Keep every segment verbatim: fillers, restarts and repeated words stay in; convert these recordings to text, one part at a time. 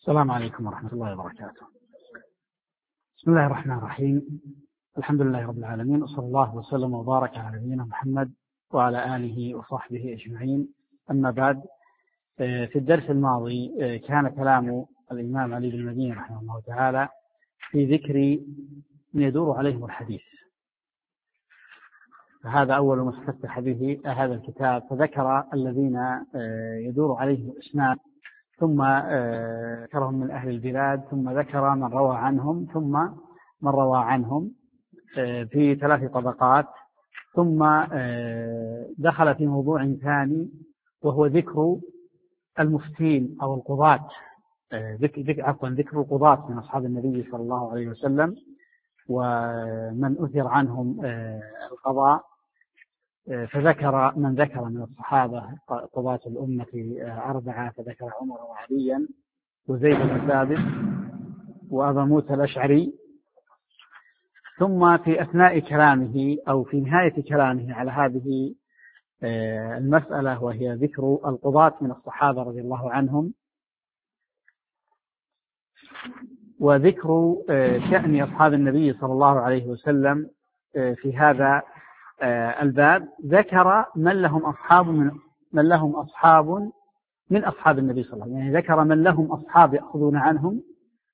السلام عليكم ورحمة الله وبركاته. بسم الله الرحمن الرحيم. الحمد لله رب العالمين، وصلى الله وسلم وبارك على نبينا محمد وعلى آله وصحبه أجمعين. أما بعد، في الدرس الماضي كان كلام الإمام علي بن المديني رحمه الله تعالى في ذكر من يدور عليهم الحديث، فهذا أول ما استفتح به هذا الكتاب، فذكر الذين يدور عليهم الإسناد، ثم ذكرهم من أهل البلاد، ثم ذكر من روى عنهم، ثم من روى عنهم في ثلاث طبقات، ثم دخل في موضوع ثاني وهو ذكر المفتين أو القضاة، ذكر عفوا ذكر القضاة من أصحاب النبي صلى الله عليه وسلم ومن أثر عنهم القضاء، فذكر من ذكر من الصحابة قضاة الأمة أربعة، فذكر عمر وعليا وزيد بن ثابت وأبا موسى الأشعري. ثم في أثناء كلامه أو في نهاية كلامه على هذه المسألة وهي ذكر القضاة من الصحابة رضي الله عنهم وذكر شأن أصحاب النبي صلى الله عليه وسلم في هذا الباب، ذكر من لهم أصحاب من من لهم أصحاب من أصحاب النبي صلى الله عليه وسلم، يعني ذكر من لهم أصحاب يأخذون عنهم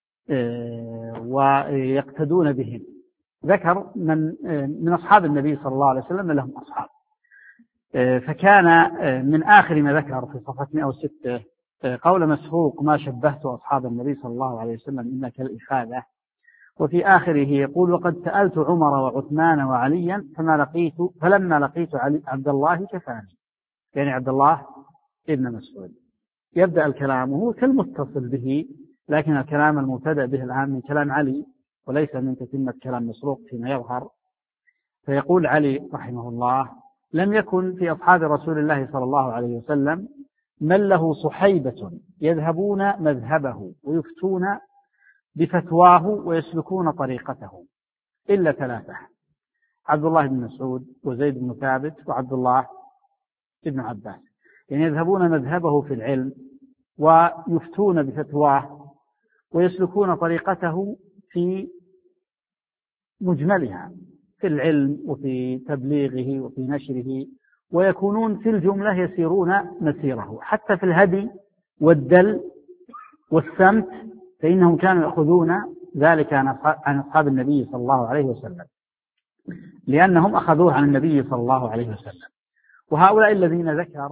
ويقتدون بهم. ذكر من من أصحاب النبي صلى الله عليه وسلم من لهم أصحاب، فكان من آخر ما ذكر في صفحة مئة وستة قول مسروق: ما شبهت أصحاب النبي صلى الله عليه وسلم إلا كالإفادة. وفي آخره يقول: وقد سألت عمر وعثمان وعليا فما لقيت فلما لقيت علي عبد الله كفاني، يعني عبد الله ابن مسعود. يبدأ الكلام وهو كالمتصل به، لكن الكلام المبتدأ به الآن من كلام علي وليس من تتمة كلام مسروق فيما يظهر. فيقول علي رحمه الله: لم يكن في أصحاب رسول الله صلى الله عليه وسلم من له صحيبة يذهبون مذهبه ويفتون بفتواه ويسلكون طريقته إلا ثلاثة: عبد الله بن مسعود وزيد بن ثابت وعبد الله بن عباس، يعني يذهبون مذهبه في العلم ويفتون بفتواه ويسلكون طريقته في مجملها في العلم وفي تبليغه وفي نشره، ويكونون في الجملة يسيرون مسيره، حتى في الهدي والدل والسمت فإنهم كانوا يأخذون ذلك عن أصحاب النبي صلى الله عليه وسلم، لأنهم أخذوه عن النبي صلى الله عليه وسلم. وهؤلاء الذين ذكر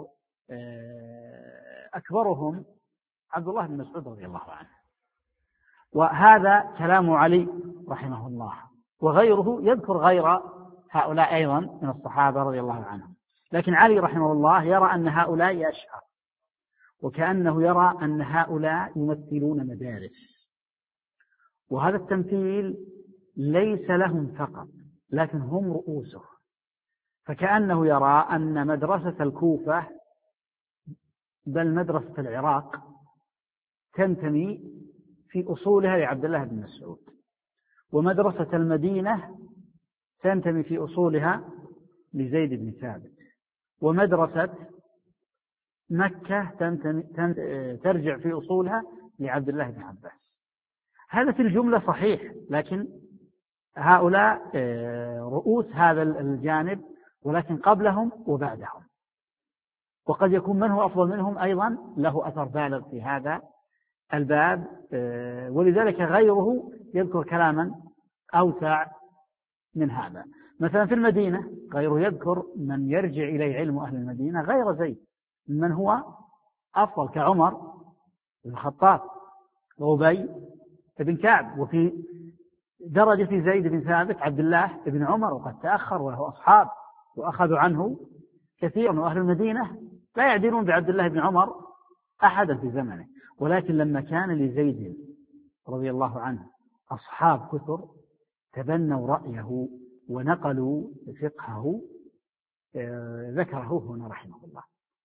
أكبرهم عبد الله بن مسعود رضي الله عنه، وهذا كلام علي رحمه الله. وغيره يذكر غير هؤلاء أيضا من الصحابة رضي الله عنهم، لكن علي رحمه الله يرى أن هؤلاء أشهر، وكأنه يرى أن هؤلاء يمثلون مدارس، وهذا التمثيل ليس لهم فقط لكن هم رؤوسه. فكأنه يرى أن مدرسة الكوفة بل مدرسة العراق تنتمي في أصولها لعبد الله بن مسعود، ومدرسة المدينة تنتمي في أصولها لزيد بن ثابت، ومدرسة مكة تنتمي ترجع في أصولها لعبد الله بن عباس. هذا في الجملة صحيح، لكن هؤلاء رؤوس هذا الجانب، ولكن قبلهم وبعدهم، وقد يكون من هو أفضل منهم أيضا له أثر بالغ في هذا الباب. ولذلك غيره يذكر كلاما أوسع من هذا. مثلا في المدينة غيره يذكر من يرجع إليه علم أهل المدينة غير زيد من هو أفضل، كعمر بن الخطاب وأبي بن كعب. وفي درجة زيد بن ثابت عبد الله بن عمر، وقد تأخر وله أصحاب وأخذوا عنه كثيرا، وأهل المدينة لا يعدلون بعبد الله بن عمر أحدا في زمنه. ولكن لما كان لزيد رضي الله عنه أصحاب كثر تبنوا رأيه ونقلوا فقهه، ذكره هنا رحمه الله.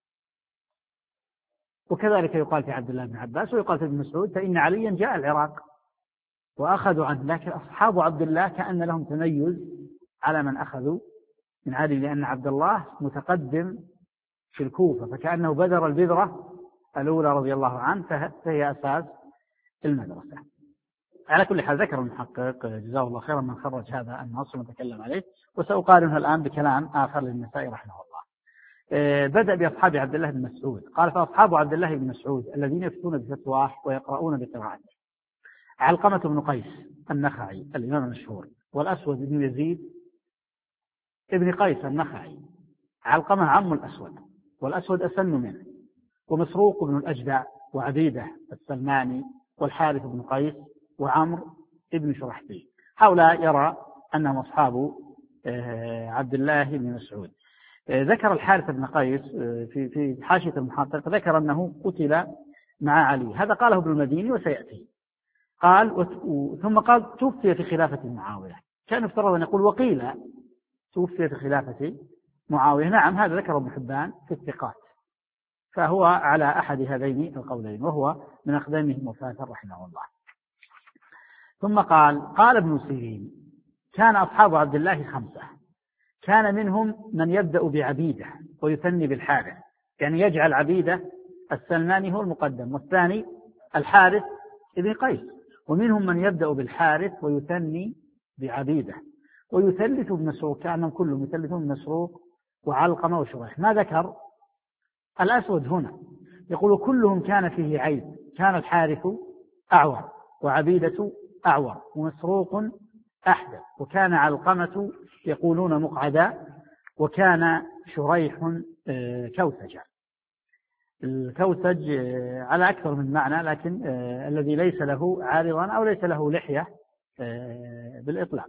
وكذلك يقال في عبد الله بن عباس ويقال في ابن مسعود: فإن عليا جاء العراق وأخذوا عنه. لكن أصحاب عبد الله كأن لهم تميز على من أخذوا من علي، لأن عبد الله متقدم في الكوفة، فكأنه بذر البذرة الأولى رضي الله عنه، فهي أساس المدرسة. على كل حال ذكر المحقق جزاه الله خيرا من خرج هذا النص ونتكلم عليه، وسأقارنه الآن بكلام آخر للنسائي رحمه الله. بدأ بأصحاب عبد الله بن مسعود، قال: فأصحاب عبد الله بن مسعود الذين يفتون بفتواه ويقرؤون بقراءته علقمة بن قيس النخعي الإمام المشهور، والأسود بن يزيد ابن قيس النخعي. علقمة عم الأسود، والأسود أسن منه، ومسروق بن الأجدع، وعبيدة السلماني، والحارث بن قيس، وعمر ابن شرحبيل. هؤلاء يرى أنهم أصحاب عبد الله بن مسعود. ذكر الحارث بن قيس في في حاشية المحقق، ذكر أنه قتل مع علي، هذا قاله ابن المديني وسيأتي. قال ثم قال: توفي في خلافة معاوية. كان يفترض أن يقول: وقيل توفي في خلافة معاوية. نعم، هذا ذكر ابن حبان في الثقات، فهو على أحد هذين القولين، وهو من أقدامهم وفاة رحمه الله. ثم قال: قال ابن سيرين: كان أصحاب عبد الله خمسة، كان منهم من يبدأ بعبيدة ويثني بالحارث، يعني يجعل عبيدة السلماني هو المقدم، والثاني الحارث ابن قيس، ومنهم من يبدأ بالحارث ويثني بعبيدة ويثلث بمسروق، كأنهم كلهم يثلثون بمسروق وعلقمة وشريح. ما ذكر الأسود هنا، يقول: كلهم كان فيه عيب، كان الحارث أعور، وعبيدة أعور، ومسروق أحدث، وكان علقمة يقولون مقعدا، وكان شريح كوسجا. الكوسج على أكثر من معنى، لكن الذي ليس له عارضا أو ليس له لحية بالإطلاق،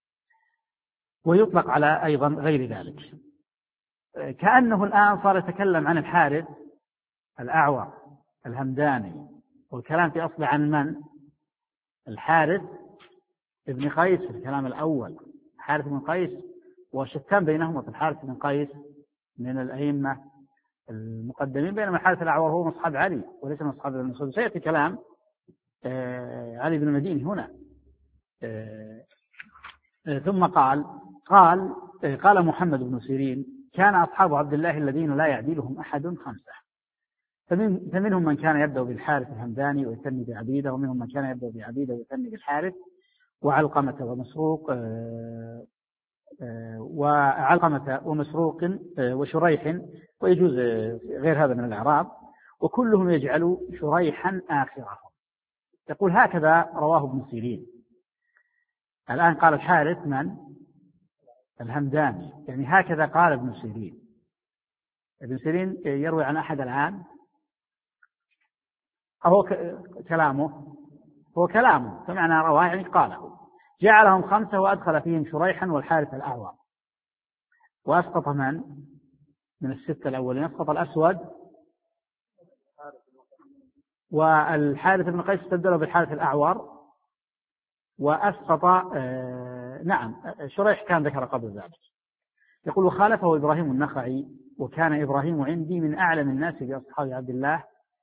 ويطلق على أيضا غير ذلك. كأنه الآن صار يتكلم عن الحارث الأعور الهمداني، والكلام في أصل عن من؟ الحارث ابن قيس في الكلام الأول، الحارث بن قيس، وشتان بينهما في الحارث بن قيس من الأئمة المقدمين، بينما الحارث الأعور هو مصحاب علي وليس مصحاب ابن مسعود. سيأتي كلام علي بن المديني هنا. ثم قال قال قال محمد بن سيرين: كان أصحاب عبد الله الذين لا يعدلهم أحد خمسة، فمن فمنهم من كان يبدأ بالحارث الهمداني ويثني بعبيدة، ومنهم من كان يبدأ بعبيدة ويثني بالحارث، وعلقمة ومسروق وعلقمة ومسروق وشريح، ويجوز غير هذا من الإعراب، وكلهم يجعل شريحا آخرهم. يقول: هكذا رواه ابن سيرين. الآن قال الحارث من؟ الهمداني، يعني هكذا قال ابن سيرين. ابن سيرين يروي عن أحد الآن، أو كلامه هو كلامه، فمعنى رواه يعني قاله. جعلهم خمسة وأدخل فيهم شريحا والحارث الأعور، وأسقط من من الستة الأولين؟ أسقط الأسود والحارث بن قيس، استبدله بالحارث الأعور، وأسقط آه نعم شريح كان ذكر قبل ذلك. يقول: وخالفه إبراهيم النخعي، وكان إبراهيم عندي من أعلم الناس بأصحاب عبد الله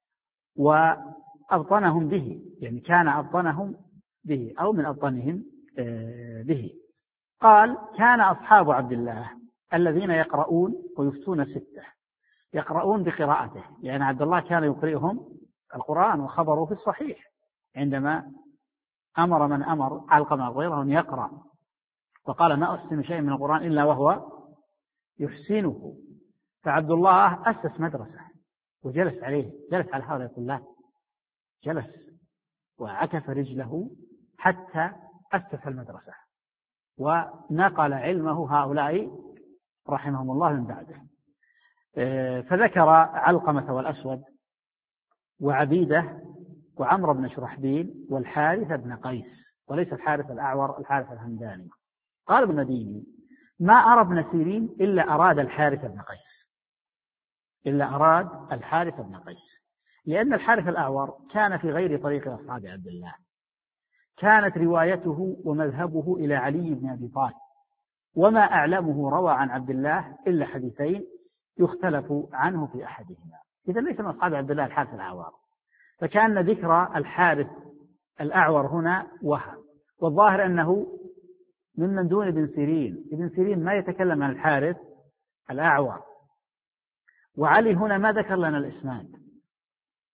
وأبطنهم به، يعني كان أبطنهم به أو من أبطنهم به. قال: كان أصحاب عبد الله الذين يقرؤون ويفتون ستة، يقرؤون بقراءته، يعني عبد الله كان يقرئهم القرآن، وخبره في الصحيح عندما أمر من أمر علقمة غيره أن يقرأ، وقال: ما أحسن شيء من القرآن إلا وهو يحسنه. فعبد الله أسس مدرسة وجلس عليه، جلس على هؤلاء الطلاب، جلس وعكف رجله حتى أسس المدرسة، ونقل علمه هؤلاء رحمهم الله من بعده. فذكر علقمة والأسود وعبيدة وعمر بن شرحبيل والحارث بن قيس، وليس الحارث الأعور، الحارث الهمداني. قال ابن مديني: ما أرى ابن سيرين إلا أراد الحارث بن قيس، إلا أراد الحارث بن قيس، لأن الحارث الأعور كان في غير طريق أصحاب عبد الله، كانت روايته ومذهبه إلى علي بن أبي طالب، وما أعلمه روى عن عبد الله إلا حديثين يختلف عنه في أحدهما. إذا ليس من أصحاب عبد الله الحارث الأعور، فكان ذكر الحارث الأعور هنا وهم، والظاهر أنه ممن دون ابن سيرين. ابن سيرين ما يتكلم عن الحارث الأعور، وعلي هنا ما ذكر لنا الإسناد،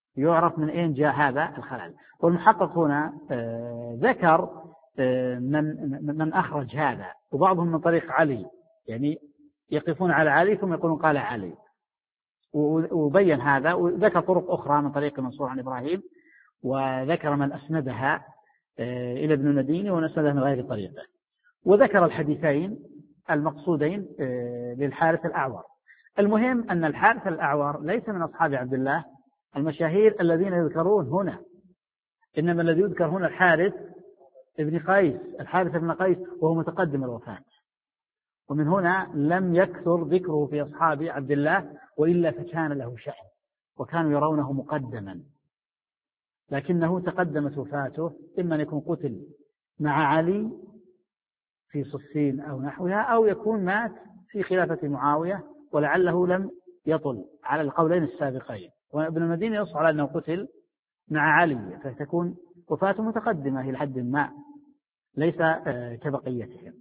يعرف من أين جاء هذا الخلل. والمحقق هنا ذكر من من أخرج هذا، وبعضهم من طريق علي، يعني يقفون على علي ثم يقولون قال علي، وبين هذا، وذكر طرق أخرى من طريق منصور عن إبراهيم، وذكر من أسندها إلى ابن المديني ونسندها من غير طريقه، وذكر الحديثين المقصودين للحارث الأعور. المهم أن الحارث الأعور ليس من أصحاب عبد الله المشاهير الذين يذكرون هنا، إنما الذي يذكر هنا الحارث ابن قيس، الحارث ابن قيس، وهو متقدم الوفاة، ومن هنا لم يكثر ذكره في أصحاب عبد الله، وإلا فكان له شأن وكانوا يرونه مقدما، لكنه تقدمت وفاته، إما أن يكون قتل مع علي في صفين أو نحوها، أو يكون مات في خلافة معاوية ولعله لم يطل على القولين السابقين، وابن المديني يصح على أنه قتل مع علي، فتكون وفاته متقدمة إلى حد ما، ليس كبقيتهم.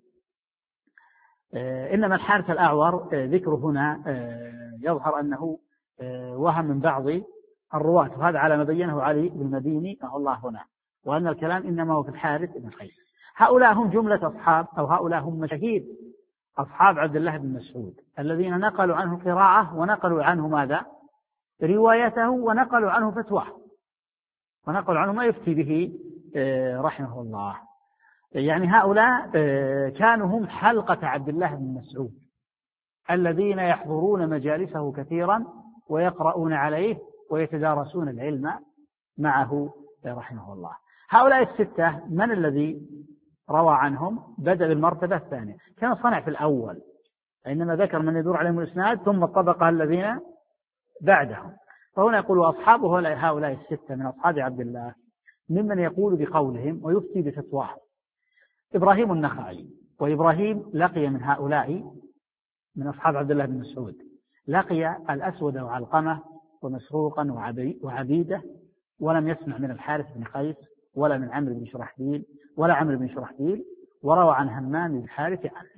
إنما الحارث الأعور ذكره هنا يظهر أنه وهم من بعض الرواة، وهذا على ما بينه علي بن المديني رحمه الله هنا، وأن الكلام إنما هو في الحارث بن قيس. هؤلاء هم جملة أصحاب، أو هؤلاء هم مشاهير أصحاب عبد الله بن مسعود الذين نقلوا عنه القراءة، ونقلوا عنه ماذا؟ روايته، ونقلوا عنه فتواه، ونقلوا عنه ما يفتي به رحمه الله. يعني هؤلاء كانوا هم حلقة عبد الله بن مسعود الذين يحضرون مجالسه كثيرا ويقرؤون عليه ويتدارسون العلم معه رحمه الله. هؤلاء الستة من الذي روى عنهم؟ بدأ بالمرتبة الثانية، كان صنع في الأول، إنما ذكر من يدور عليهم الإسناد ثم الطبقة الذين بعدهم. فهنا يقول أصحابه هؤلاء الستة من أصحاب عبد الله ممن يقول بقولهم ويفتي بفتواهم: إبراهيم النخعي. وإبراهيم لقي من هؤلاء من أصحاب عبد الله بن مسعود، لقي الأسود وعلقمة ومسروقا وعبيدة، ولم يسمع من الحارث بن قيس ولا من عمرو بن شرحبيل ولا عمرو بن شرحبيل، وروى عن همام بن الحارث عنه.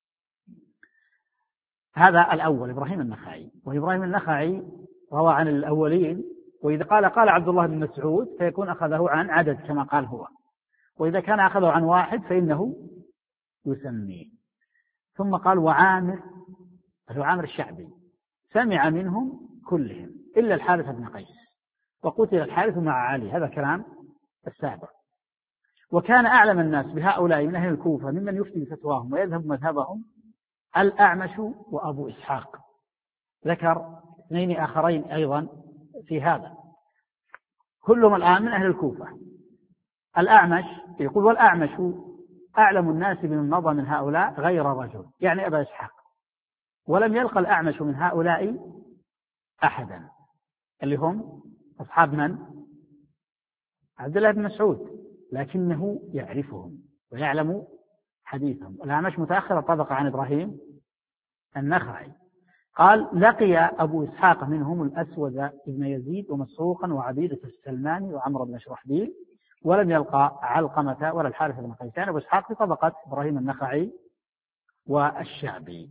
هذا الأول إبراهيم النخعي. وإبراهيم النخعي روى عن الأولين، وإذا قال قال عبد الله بن مسعود فيكون أخذه عن عدد كما قال هو، وإذا كان أخذه عن واحد فإنه يسميه. ثم قال وعامر، هو عامر الشعبي، سمع منهم كلهم إلا الحارث بن قيس، وقتل الحارث مع علي، هذا كلام السابق. وكان أعلم الناس بهؤلاء من أهل الكوفة ممن يفتي بفتواهم ويذهب مذهبهم الأعمش وأبو إسحاق. ذكر اثنين آخرين أيضا في هذا، كلهم الآن من أهل الكوفة. الأعمش يقول والأعمش أعلم الناس بمن مضى من هؤلاء غير رجل، يعني أبا إسحاق، ولم يلقى الأعمش من هؤلاء أحدا، اللي هم أصحاب من؟ عبد الله بن مسعود، لكنه يعرفهم ويعلم حديثهم. الأعمش متأخر الطبقة عن إبراهيم النخعي. قال لقي أبو إسحاق منهم الأسود بن يزيد ومسروقا وعبيدة السلماني وعمر بن شرحبيل، ولم يلقى علقمة ولا الحارث بن قيس. أبو إسحاق في طبقة إبراهيم النخعي والشعبي.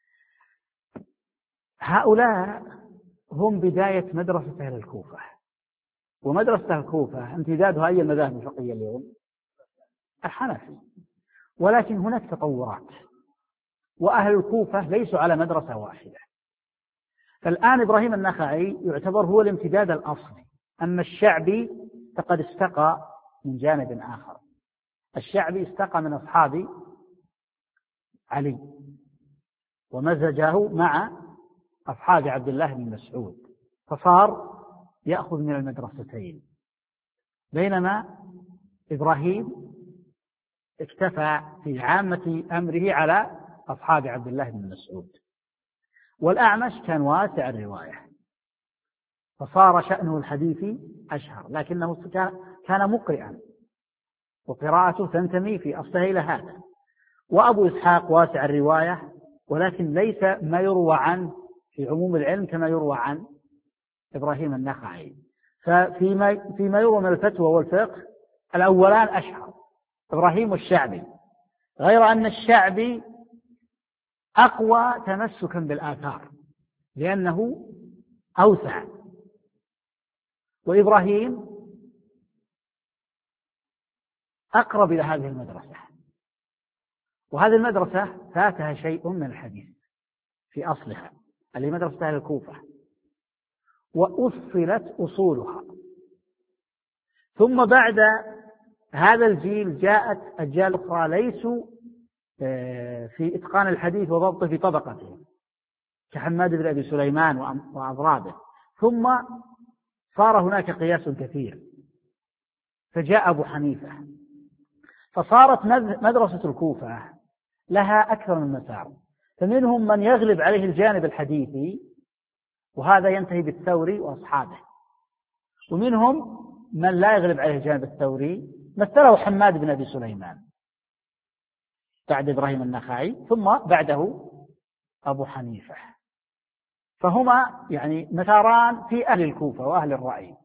هؤلاء هم بداية مدرسة أهل الكوفة، ومدرسة الكوفة امتدادها أي المذاهب الفقهية اليوم؟ الحنفي. ولكن هناك تطورات، وأهل الكوفة ليسوا على مدرسة واحدة. فالآن إبراهيم النخعي يعتبر هو الامتداد الأصلي، أما الشعبي فقد استقى من جانب آخر. الشعبي استقى من أصحاب علي ومزجه مع أصحاب عبد الله بن مسعود، فصار يأخذ من المدرستين، بينما إبراهيم اكتفى في عامة أمره على أصحاب عبد الله بن مسعود. والأعمش كان واسع الرواية، فصار شأنه الحديث أشهر، لكنه كان مقرئا وقراءته تنتمي في أصلها إلى هذا. وأبو إسحاق واسع الرواية، ولكن ليس ما يروى عنه في عموم العلم كما يروى عن إبراهيم النخعي. ففيما فيما يروى من الفتوى والفقه الأولان أشهر، إبراهيم والشعبي، غير أن الشعبي أقوى تمسكا بالآثار لأنه أوسع. وإبراهيم أقرب إلى هذه المدرسة، وهذه المدرسة فاتها شيء من الحديث في أصلها اللي مدرسة أهل الكوفة، وأصلت أصولها. ثم بعد هذا الجيل جاءت أجيال أخرى ليسوا في إتقان الحديث وضبطه في طبقته كحماد بن أبي سليمان وأضرابه، ثم صار هناك قياس كثير، فجاء أبو حنيفة، فصارت مدرسة الكوفة لها أكثر من مسار، فمنهم من يغلب عليه الجانب الحديثي وهذا ينتهي بالثوري وأصحابه، ومنهم من لا يغلب عليه الجانب الثوري مثله حماد بن أبي سليمان بعد إبراهيم النخعي، ثم بعده أبو حنيفة، فهما يعني مساران في أهل الكوفة وأهل الرأي.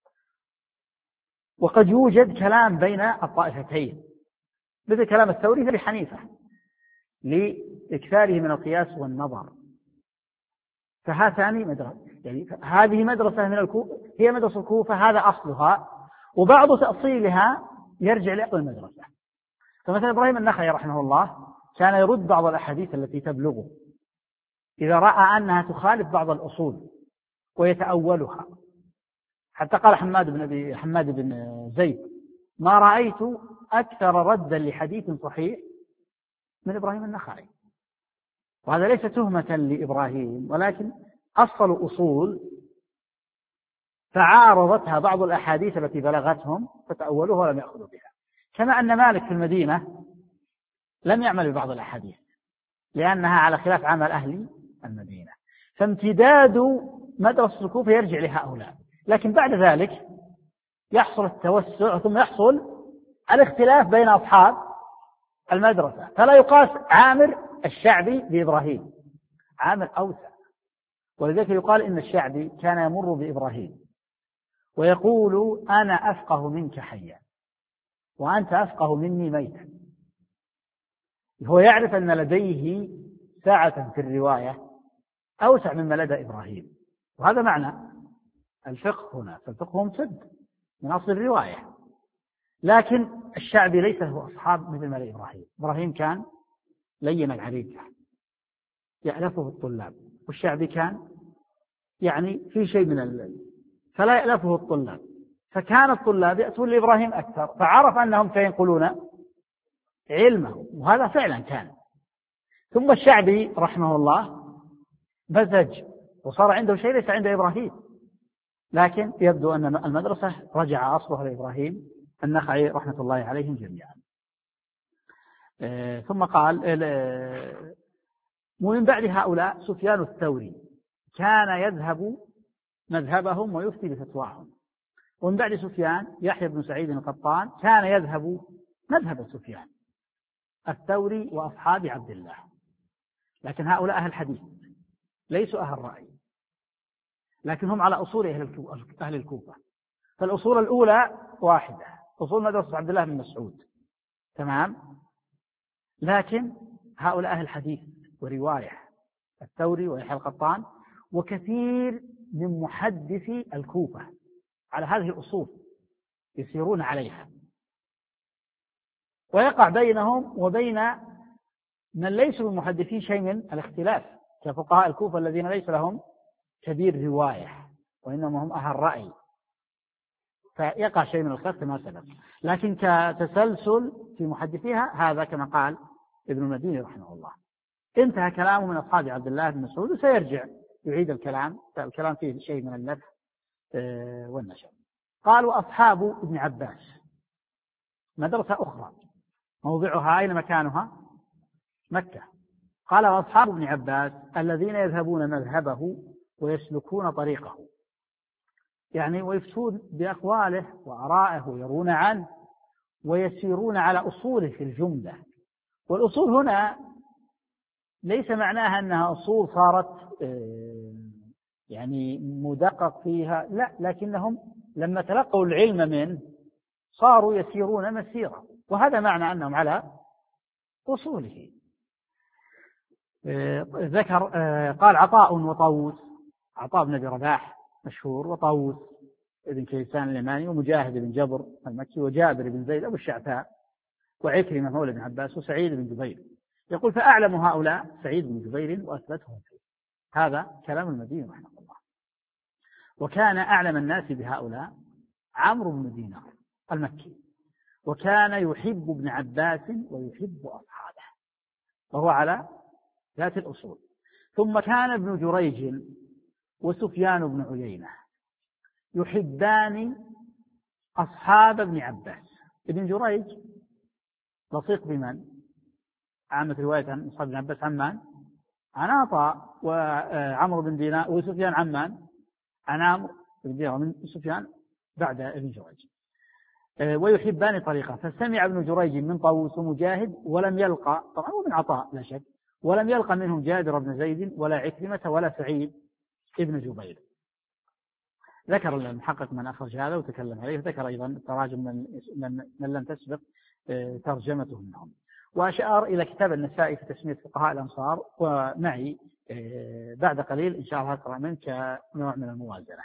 وقد يوجد كلام بين الطائفتين مثل كلام الثوري في حنيفة لإكثاره من القياس والنظر، فهاتان مدرسة، يعني هذه مدرسة من الكوفة هي مدرسة الكوفة، هذا أصلها، وبعض تأصيلها يرجع لأصل المدرسة. فمثلا إبراهيم النخعي رحمه الله كان يرد بعض الأحاديث التي تبلغه إذا رأى أنها تخالف بعض الأصول ويتأولها، حتى قال حماد بن أبي حماد بن زيد: ما رأيت أكثر ردا لحديث صحيح من إبراهيم النخعي. وهذا ليس تهمة لإبراهيم، ولكن أصل أصول فعارضتها بعض الأحاديث التي بلغتهم فتأولوها ولم يأخذوا بها. كما أن مالك في المدينة لم يعمل ببعض الأحاديث لأنها على خلاف عمل أهل المدينة، فامتداد مدرسة الكوفة يرجع لهؤلاء. لكن بعد ذلك يحصل التوسع، ثم يحصل الاختلاف بين أصحاب المدرسة، فلا يقاس عامر الشعبي بإبراهيم، عامر أوسع. ولذلك يقال إن الشعبي كان يمر بإبراهيم ويقول: أنا أفقه منك حيا وأنت أفقه مني ميتا. هو يعرف أن لديه ساعة في الرواية أوسع مما لدى إبراهيم، وهذا معنى الفقه هنا، فالفقه ممتد من أصل الرواية. لكن الشعبي ليس له أصحاب مثل ما لإبراهيم. إبراهيم كان لين العريكة يألفه الطلاب، والشعبي كان يعني في شيء من ال... فلا يألفه الطلاب، فكان الطلاب يأتون لإبراهيم أكثر، فعرف أنهم سينقلون علمه، وهذا فعلا كان. ثم الشعبي رحمه الله بزج وصار عنده شيء ليس عند إبراهيم، لكن يبدو أن المدرسة رجع أصلها لإبراهيم النخعي رحمة الله عليهم جميعا. آه ثم قال آه ومن بعد هؤلاء سفيان الثوري كان يذهب مذهبهم ويفتي بفتواهم، ومن بعد سفيان يحيى بن سعيد القطان كان يذهب مذهب سفيان الثوري وأصحاب عبد الله. لكن هؤلاء أهل الحديث ليسوا أهل الرأي، لكن هم على أصول أهل الكوفة. فالأصول الأولى واحدة، أصول مدرسة عبد الله بن مسعود، تمام. لكن هؤلاء أهل الحديث ورواية الثوري ويحيى القطان وكثير من محدثي الكوفة على هذه الأصول يسيرون عليها، ويقع بينهم وبين من ليسوا محدثين شيء من الاختلاف كفقهاء الكوفة الذين ليس لهم كبير رواية وإنما هم أهل رأي، فيقع شيء من الخلاف كما سبق. لكن كتسلسل في محدثيها هذا كما قال ابن المديني رحمه الله. انتهى كلامه من أصحاب عبد الله بن مسعود، وسيرجع يعيد الكلام، الكلام فيه شيء من اللف والنشر. قال: وأصحاب ابن عباس مدرسة أخرى موضعها أين مكانها؟ مكة. قال: وأصحاب ابن عباس الذين يذهبون مذهبه ويسلكون طريقه، يعني ويفتون بأقواله وآرائه ويرون عنه ويسيرون على أصوله في الجملة. والأصول هنا ليس معناها أنها أصول صارت يعني مدقق فيها، لا، لكنهم لما تلقوا العلم منه صاروا يسيرون مسيرا، وهذا معنى أنهم على أصوله. ذكر قال: عطاء وطاووس، عطاء بن أبي رباح مشهور، وطاووس بن كيسان اليماني، ومجاهد بن جبر المكي، وجابر بن زيد أبو الشعثاء، وعكرمة مولى بن عباس، وسعيد بن جبير. يقول فأعلم هؤلاء سعيد بن جبير وأثبتهم فيه. هذا كلام المديني رحمه الله. وكان أعلم الناس بهؤلاء عمرو بن دينار المكي، وكان يحب ابن عباس ويحب أصحابه، وهو على ذات الأصول. ثم كان ابن جريج وسفيان بن عيينة يحبان أصحاب ابن عباس. ابن جريج لصيق بمن؟ عامة رواية عن أصحاب ابن عباس عمان عن عطاء، وعمرو بن دينار وسفيان عمان عن عمرو بن دينار من سفيان بعد ابن جريج. ويحبان طريقة. فسمع ابن جريج من طاووس ومجاهد ولم يلقى، طبعا هو من عطاء لا شك، ولم يلقى منهم جابر بن زيد ولا عكرمة ولا سعيد ابن جبير. ذكر المحقق من أخرج هذا وتكلم عليه، ذكر أيضا تراجم من, من, من لم تسبق ترجمته منهم، وأشار إلى كتاب النسائي في تسمية فقهاء الأمصار، ومعي بعد قليل إن شاء الله أقرأ منه كنوع من الموازنة.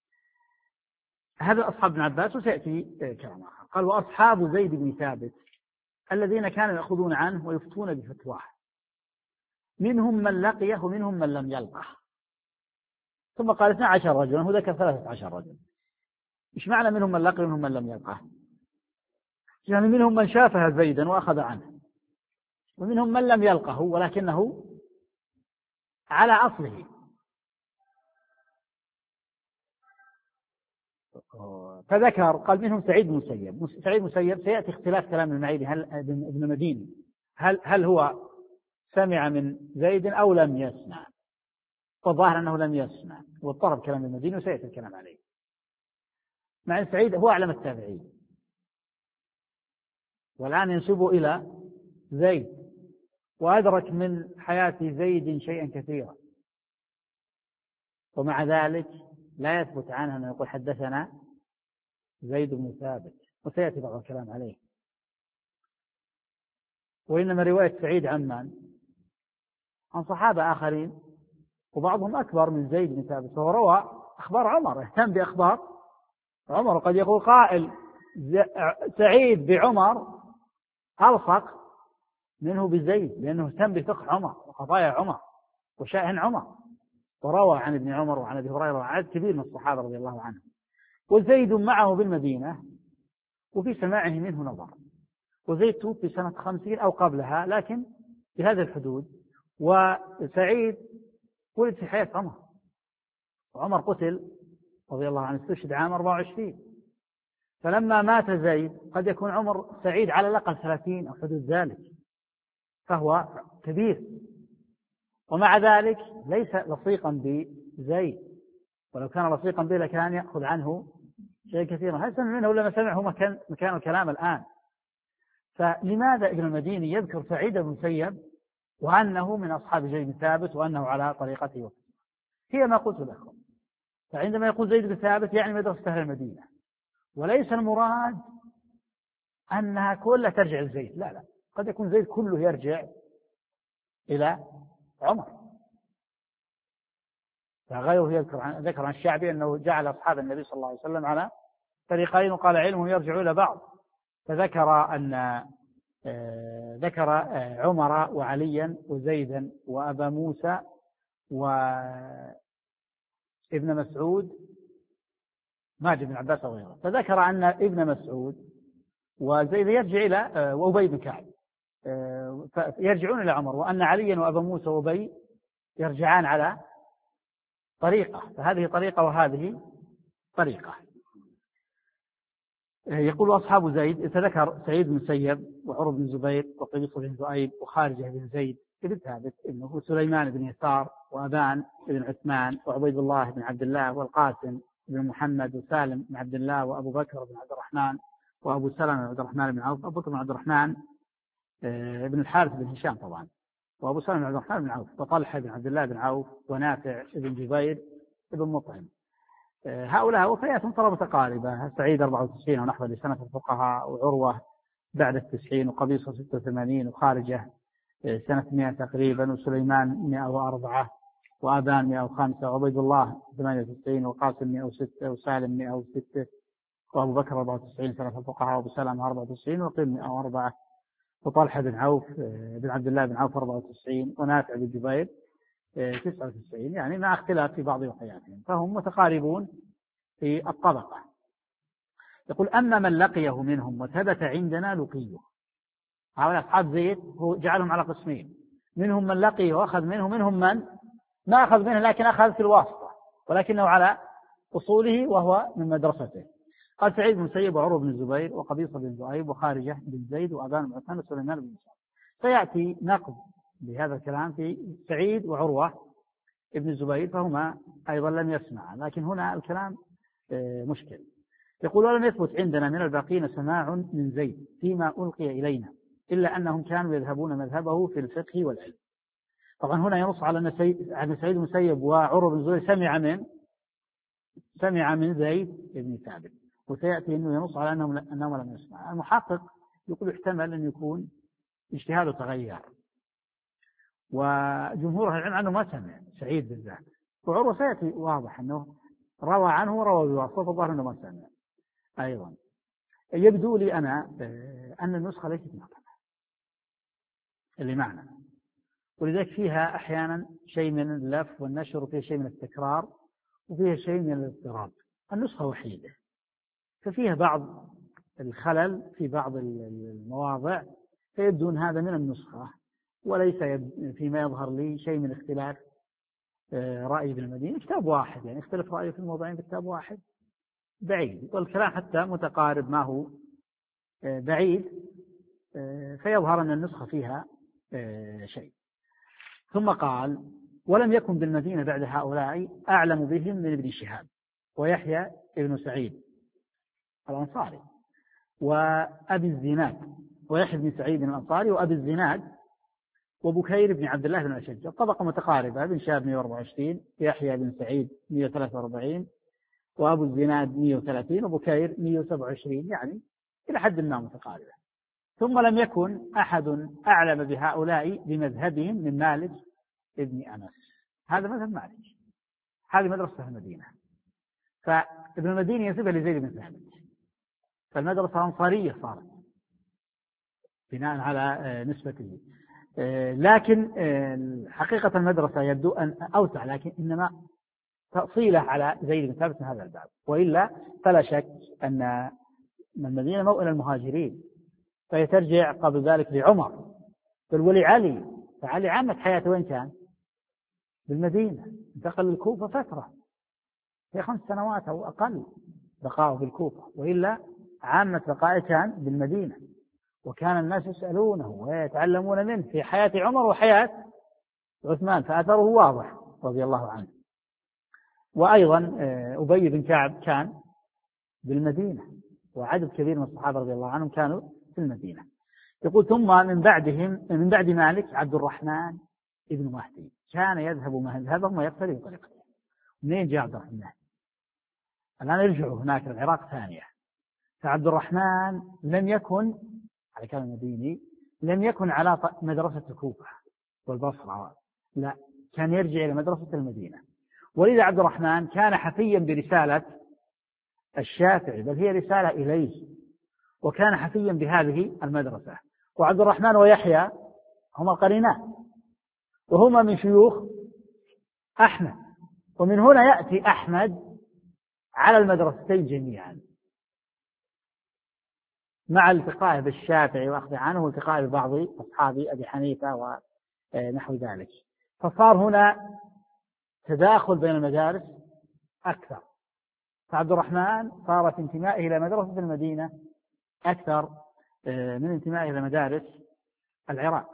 هذا أصحاب ابن عباس، وسيأتي كلام آخر. قال وأصحاب زيد بن ثابت الذين كانوا يأخذون عنه ويفتون بفتواه، منهم من لقيه ومنهم من لم يلقه. ثم قال اثنا عشر رجلا، هو ذكر ثلاثة عشر رجل. إيش معنى منهم من لقيه ومنهم من لم يلقه؟ يعني منهم من شافها زيدا وأخذ عنه، ومنهم من لم يلقه ولكنه على أصله. فذكر قال منهم سعيد بن مسيب. سعيد بن مسيب سيأتي اختلاف كلام المعيدي، هل ابن مديني هل هل هو سمع من زيد أو لم يسمع؟ والظاهر أنه لم يسمع، واضطرب كلام المديني وسيأتي الكلام عليه. مع أن سعيد هو أعلم التابعين، والآن ينسب إلى زيد، وأدرك من حياة زيد شيئا كثيرا، ومع ذلك لا يثبت عنه أنه يقول حدثنا زيد بن ثابت، وسيأتي بعض الكلام عليه. وإنما رواية سعيد عمان عن صحابة آخرين، وبعضهم أكبر من زيد بن ثابت، فهو روى أخبار عمر، اهتم بأخبار عمر. وقد يقول قائل سعيد بعمر ألصق منه بزيد، لأنه اهتم بفقه عمر وقضايا عمر وشأن عمر، وروى عن ابن عمر وعن أبي هريرة وعدد كبير من الصحابة رضي الله عنهم. وزيد معه بالمدينة، وفي سماعه منه نظر. وزيد توفي سنة خمسين أو قبلها، لكن بهذه الحدود. وسعيد ولد في حياة عمر، وعمر قتل رضي الله عنه استشهد عام أربعة وعشرين، فلما مات زيد قد يكون عمر سعيد على الأقل ثلاثين أو حدود ذلك، فهو كبير. ومع ذلك ليس لصيقا بزيد، ولو كان لصيقا به لكان يأخذ عنه شيء كثيرا. هل سمع منه ولا ما سمعه مكان, مكان الكلام الآن؟ فلماذا ابن المديني يذكر سعيد بن مسيب وأنه من أصحاب زيد بن ثابت وأنه على طريقته؟ هي ما قلت لكم. فعندما يقول زيد بن ثابت يعني مدرسة أهل المدينة، وليس المراد أنها كلها ترجع لزيد، لا لا، قد يكون زيد كله يرجع إلى عمر. فغيره يذكر عن ذكر عن الشعبي أنه جعل أصحاب النبي صلى الله عليه وسلم على طريقين، وقال علمهم يرجع إلى بعض. فذكر أن ذكر عمر وعليا وزيدا وأبا موسى وابن مسعود ماجد بن عباس وغيره. فذكر أن ابن مسعود وزيد يرجع إلى وأبي بن كعب يرجعون إلى عمر، وأن عليا وأبا موسى وأبي يرجعان على طريقة. فهذه طريقة وهذه طريقة. يقول أصحاب زيد، تذكر سعيد بن مسيب وعروة بن زبير وقبيصة بن ذؤيب وخارجة بن زيد بن ثابت ابنه، سليمان بن يسار وأبان بن عثمان وعبيد الله بن عبد الله والقاسم بن محمد وسالم بن عبد الله وأبو بكر بن عبد الرحمن وأبو سلمة بن عبد الرحمن بن عوف، أبو بكر بن عبد الرحمن بن الحارث بن هشام طبعا، وأبو سلمة بن عبد الرحمن بن عوف، وطلحة بن عبد الله بن عوف، ونافع بن جبير بن مطعم. هؤلاء وفياتهم ترى متقاربة. سعيد أربعة وتسعين ونحو لسنة الفقهاء، وعروة بعد التسعين، وقبيصة ستة وثمانين، وخارجة سنة مئة تقريبا، وسليمان مئة وأربعة، وأبان مئة وخمسة، وعبيد الله ثمانية وتسعين، وقاسم مئة وستة، وسالم مئة وستة، وأبو بكر أربعة وتسعين ثلاثة الفقهاء، وأبو سلمة أربعة وتسعين، وقيل مئة وأربعة، وطلحة بن عوف بن عبد الله بن عوف أربعة وتسعين، ونافع بن جبير تسعة وتسعين، يعني مع اختلاف في بعض وحياتهم، فهم متقاربون في الطبقة. يقول أما من لقيه منهم وثبت عندنا لقيه، هؤلاء أصحاب زيد هو جعلهم على قسمين، منهم من لقيه وأخذ منه، منهم من ما أخذ منه لكن أخذ في الواسطة ولكنه على أصوله وهو من مدرسته. قال سعيد بن مسيب وعروة بن الزبير وقبيصة بن زؤيب وخارجة بن زيد وأبان بن عثمان وسليمان بن مسعود. سيأتي نقد بهذا الكلام في سعيد وعروة ابن الزبير، فهما أيضا لم يسمع، لكن هنا الكلام مشكل. يقول ولم يثبت عندنا من الباقين سماع من زيد فيما ألقي إلينا، إلا أنهم كانوا يذهبون مذهبه في الفقه والعلم. طبعا هنا ينص على أن سيد عن سعيد المسيب وعروة بن الزبير سمع من سمع من زيد بن ثابت، وسيأتي أنه ينص على أنهم أنهم لم يسمع. المحقق يقول احتمل أن يكون اجتهاده تغير، وجمهور العلم عنه ما سمع سعيد بالذات، وعروة سيأتي واضح أنه روى عنه وروى بواسطة، فالظاهر أنه ما سمع أيضا. يبدو لي أنا أن النسخة ليست معتمدة اللي معنا، ولذلك فيها أحيانا شيء من اللف والنشر، وفيها شيء من التكرار، وفيها شيء من الاضطراب. النسخة وحيدة، ففيها بعض الخلل في بعض المواضع، فيبدو أن هذا من النسخة، وليس فيما يظهر لي شيء من اختلاف رأي ابن المديني. كتاب واحد، يعني اختلف رأيه في الموضوعين بكتاب واحد بعيد، والكلام حتى متقارب ما هو بعيد، فيظهر أن النسخة فيها شيء. ثم قال ولم يكن بالمدينة بعد هؤلاء أعلم بهم من ابن شهاب ويحيى ابن سعيد الأنصاري وأبي الزناد، ويحيى بن سعيد الأنصاري وأبي الزناد وبكير بن عبد الله بن أشج، طبقة متقاربة، ابن شهاب مئة وأربعة وعشرين، يحيى بن سعيد مئة وثلاثة وأربعين، وأبو الزناد مئة وثلاثين، وبكير مئة وسبعة وعشرين، يعني إلى حد ما متقاربة. ثم لم يكن أحد أعلم بهؤلاء بمذهبهم من مالك ابن أنس. هذا مذهب مالك، هذه مدرسة المدينة، فابن المديني ينسبها لزيد بن ثابت، فالمدرسة أنصارية صارت بناء على نسبته. لكن حقيقة المدرسة يبدو أن أوسع، لكن إنما تأصيله على زيد بن ثابت من هذا الباب، وإلا فلا شك أن المدينة موئل المهاجرين، فهي ترجع قبل ذلك لعمر بل ولعلي، فعلي عامة حياته وين كان؟ بالمدينة، انتقل للكوفة فترة هي خمس سنوات أو أقل بقاؤه بالكوفة، وإلا عامة بقائه كان بالمدينة، وكان الناس يسألونه ويتعلمون منه في حياة عمر وحياة عثمان، فأثره واضح رضي الله عنه. وأيضا أبي بن كعب كان بالمدينة، وعدد كبير من الصحابة رضي الله عنهم كانوا في المدينة. يقول ثم من بعدهم من بعد مالك عبد الرحمن ابن مهدي كان يذهب مذهبهم ويقتدي بطريقته. منين جاء عبد الرحمن؟ الآن يرجعوا هناك العراق ثانية. فعبد الرحمن لم يكن على كلام المديني لم يكن على مدرسة الكوفة والبصرة، لا، كان يرجع إلى مدرسة المدينة. ولذا عبد الرحمن كان حفيا برسالة الشافعي، بل هي رسالة إليه، وكان حفيا بهذه المدرسة. وعبد الرحمن ويحيى هما قرينان، وهما من شيوخ أحمد، ومن هنا يأتي أحمد على المدرستين جميعا، مع التقائه بالشافعي وأخذ عنه والتقائه ببعض أصحاب أبي حنيفة ونحو ذلك، فصار هنا تداخل بين المدارس أكثر. فعبد الرحمن صار في انتمائه إلى مدرسة المدينة أكثر من انتمائه إلى مدارس العراق.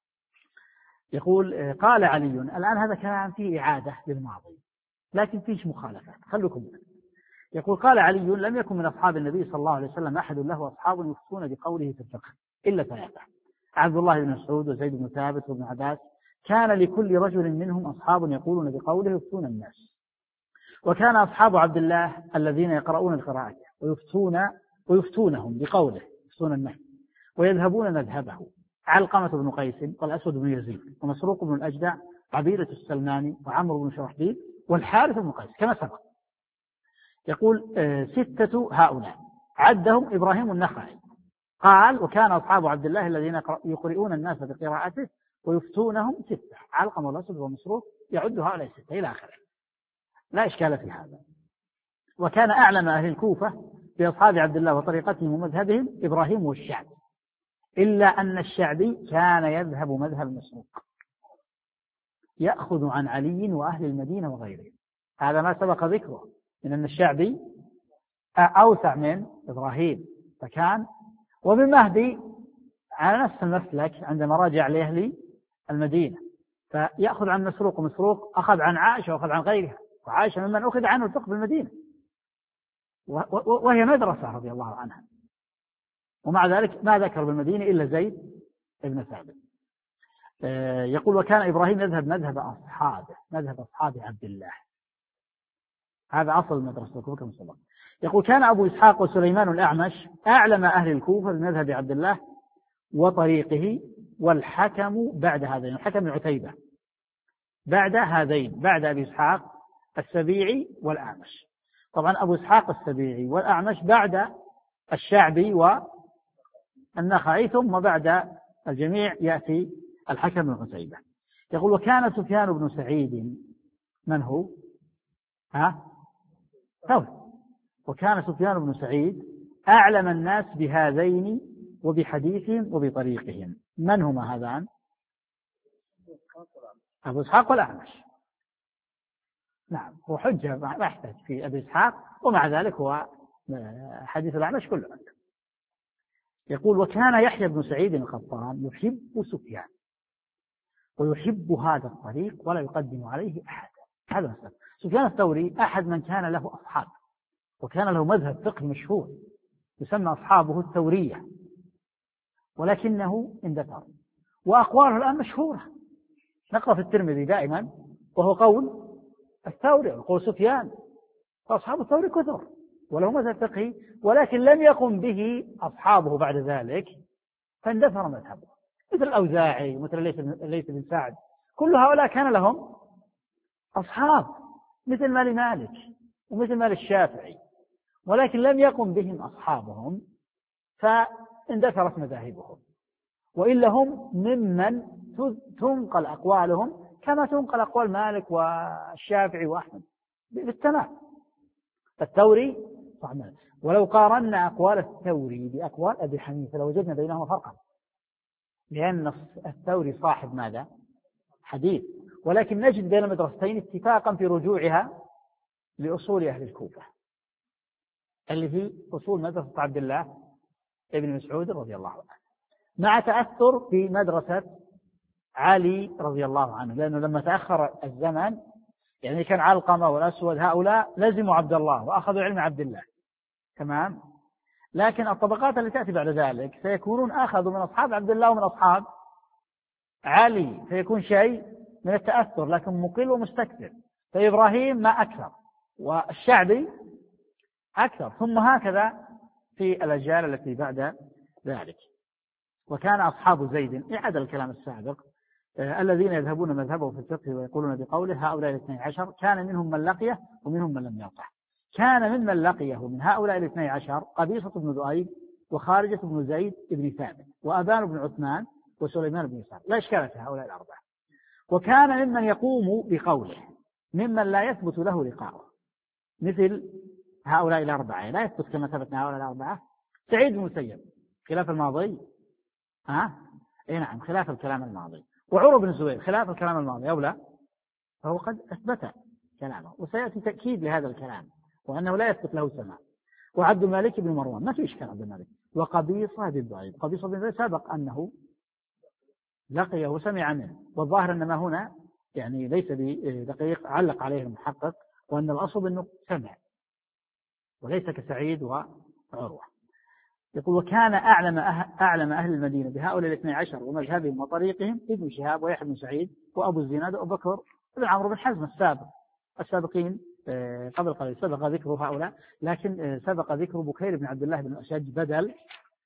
يقول قال علي، الآن هذا كلام فيه إعادة للماضي لكن فيه مخالفات، خلوكم. يقول قال علي لم يكن من أصحاب النبي صلى الله عليه وسلم أحد له أصحاب يفتون بقوله في الفقه إلا ثلاثة: عبد الله بن مسعود وزيد بن ثابت وابن عباس، كان لكل رجل منهم أصحاب يقولون بقوله يفتون الناس. وكان أصحاب عبد الله الذين يقرؤون القراءة ويفتون ويفتونهم بقوله يفتون الناس ويذهبون مذهبه: علقمة بن قيس والأسود بن يزيد ومسروق بن الأجدع عبيدة السلماني وعمرو بن شرحبيل والحارث بن قيس كما سبق. يقول ستة هؤلاء عدهم إبراهيم النخعي قال وكان أصحاب عبد الله الذين يقرؤون الناس بقراءته ويفتونهم ستة، علقمة والأسود ومسروق يعد هؤلاء ستة إلى آخره، لا إشكال في هذا. وكان أعلم أهل الكوفة بأصحاب عبد الله وطريقتهم ومذهبهم إبراهيم والشعبي، إلا أن الشعبي كان يذهب مذهب مسروق يأخذ عن علي وأهل المدينة وغيرهم. هذا ما سبق ذكره من أن الشعبي أوسع من إبراهيم، فكان ومن مهدي على نفس المسلك عندما راجع لأهل المدينة، فيأخذ عن مسروق، ومسروق أخذ عن عائشة وأخذ عن غيرها، وعائشة ممن أخذ عنه الفقه بالمدينة وهي مدرسة رضي الله عنها، ومع ذلك ما ذكر بالمدينة إلا زيد ابن ثابت. يقول وكان إبراهيم يذهب مذهب أصحابه مذهب أصحاب عبد الله، هذا أصل مدرسة الكوفة كما سبق. يقول كان أبو إسحاق وسليمان الأعمش أعلم أهل الكوفة بمذهب عبد الله وطريقه، والحكم بعد هذين، الحكم العتيبة بعد هذين، بعد أبي إسحاق السبيعي والأعمش. طبعا أبو إسحاق السبيعي والأعمش بعد الشعبي والنخعي، ثم بعد الجميع يأتي الحكم العتيبة. يقول وكان سفيان بن سعيد من هو؟ ها؟ ثوري. وكان سفيان بن سعيد أعلم الناس بهذين وبحديثهم وبطريقهم. من هما هذان؟ أبو إسحاق والأعمش. نعم، هو حجة ما يحتاج في أبي إسحاق، ومع ذلك هو حديث الأعمش كله عنده. يقول وكان يحيى بن سعيد القطان يحب سفيان ويحب هذا الطريق ولا يقدم عليه أحد. هذا مثلا سفيان الثوري أحد من كان له أصحاب، وكان له مذهب فقه مشهور يسمى أصحابه الثورية، ولكنه اندثر، وأقواله الآن مشهورة نقرأ في الترمذي دائما، وهو قول الثوري وقول سفيان، فأصحاب الثوري كثر وله مذهب فقهي، ولكن لم يقم به أصحابه بعد ذلك فاندثر مذهبه، مثل الأوزاعي ومثل ليث بن سعد، كل هؤلاء كان لهم أصحاب مثل مال مالك ومثل مال الشافعي، ولكن لم يقم بهم أصحابهم فاندثرت مذاهبهم، وإلا هم ممن تنقل أقوالهم كما تنقل أقوال مالك والشافعي وأحمد بالتمام. الثوري صحيح، ولو قارنا أقوال الثوري بأقوال أبي حنيفة لوجدنا بينهما فرقا، لأن الثوري صاحب ماذا؟ حديث، ولكن نجد بين المدرستين اتفاقا في رجوعها لأصول أهل الكوفة اللي في أصول مدرسة عبد الله ابن مسعود رضي الله عنه، مع تأثر في مدرسة علي رضي الله عنه، لأنه لما تأخر الزمن يعني كان علقمة والأسود هؤلاء لزموا عبد الله وأخذوا علم عبد الله تمام، لكن الطبقات اللي تأتي بعد ذلك سيكونون أخذوا من أصحاب عبد الله ومن أصحاب علي، فيكون شيء من التأثر لكن مقل ومستكثر، فإبراهيم ما أكثر والشعبي أكثر، ثم هكذا في الأجيال التي بعد ذلك. وكان أصحاب زيد إعاد الكلام السابق آه الذين يذهبون مذهبه في الفقه ويقولون بقوله هؤلاء الاثني عشر، كان منهم من لقيه ومنهم من لم يلقه. كان ممن لقيه من هؤلاء الاثني عشر قبيصة بن ذؤيب وخارجة بن زيد بن ثابت وأبان بن عثمان وسليمان بن يسار، لا إشكال في هؤلاء الأربعة. وكان ممن يقوم بقوله ممن لا يثبت له لقاؤه، مثل هؤلاء الأربعة لا يثبت كما ثبتنا هؤلاء الأربعة. سعيد بن المسيب خلاف الماضي، ها إيه نعم خلاف الكلام الماضي، وعروة بن الزبير خلاف الكلام الماضي أو لا، فهو قد أثبت كلامه وسيأتي تأكيد لهذا الكلام وأنه لا يثبت له سماع. وعبد الملك بن مروان ما في إشكال عبد الملك، وقبيصة بن ذؤيب، قبيصة بن ذؤيب سبق أنه لقيه وسمع منه، والظاهر أن ما هنا يعني ليس بدقيق علق عليه المحقق، وأن الأصل أنه سمع وليس كسعيد وعروة. يقول وكان أعلم أهل, أعلم أهل المدينة بهؤلاء الاثني عشر ومذهبهم وطريقهم ابن شهاب ويحيى بن سعيد وأبو الزناد وأبو بكر بن عمرو بن حزم السابق السابقين قبل قليل سبق ذكر هؤلاء، لكن سبق ذكر بكير بن عبد الله بن الأشج بدل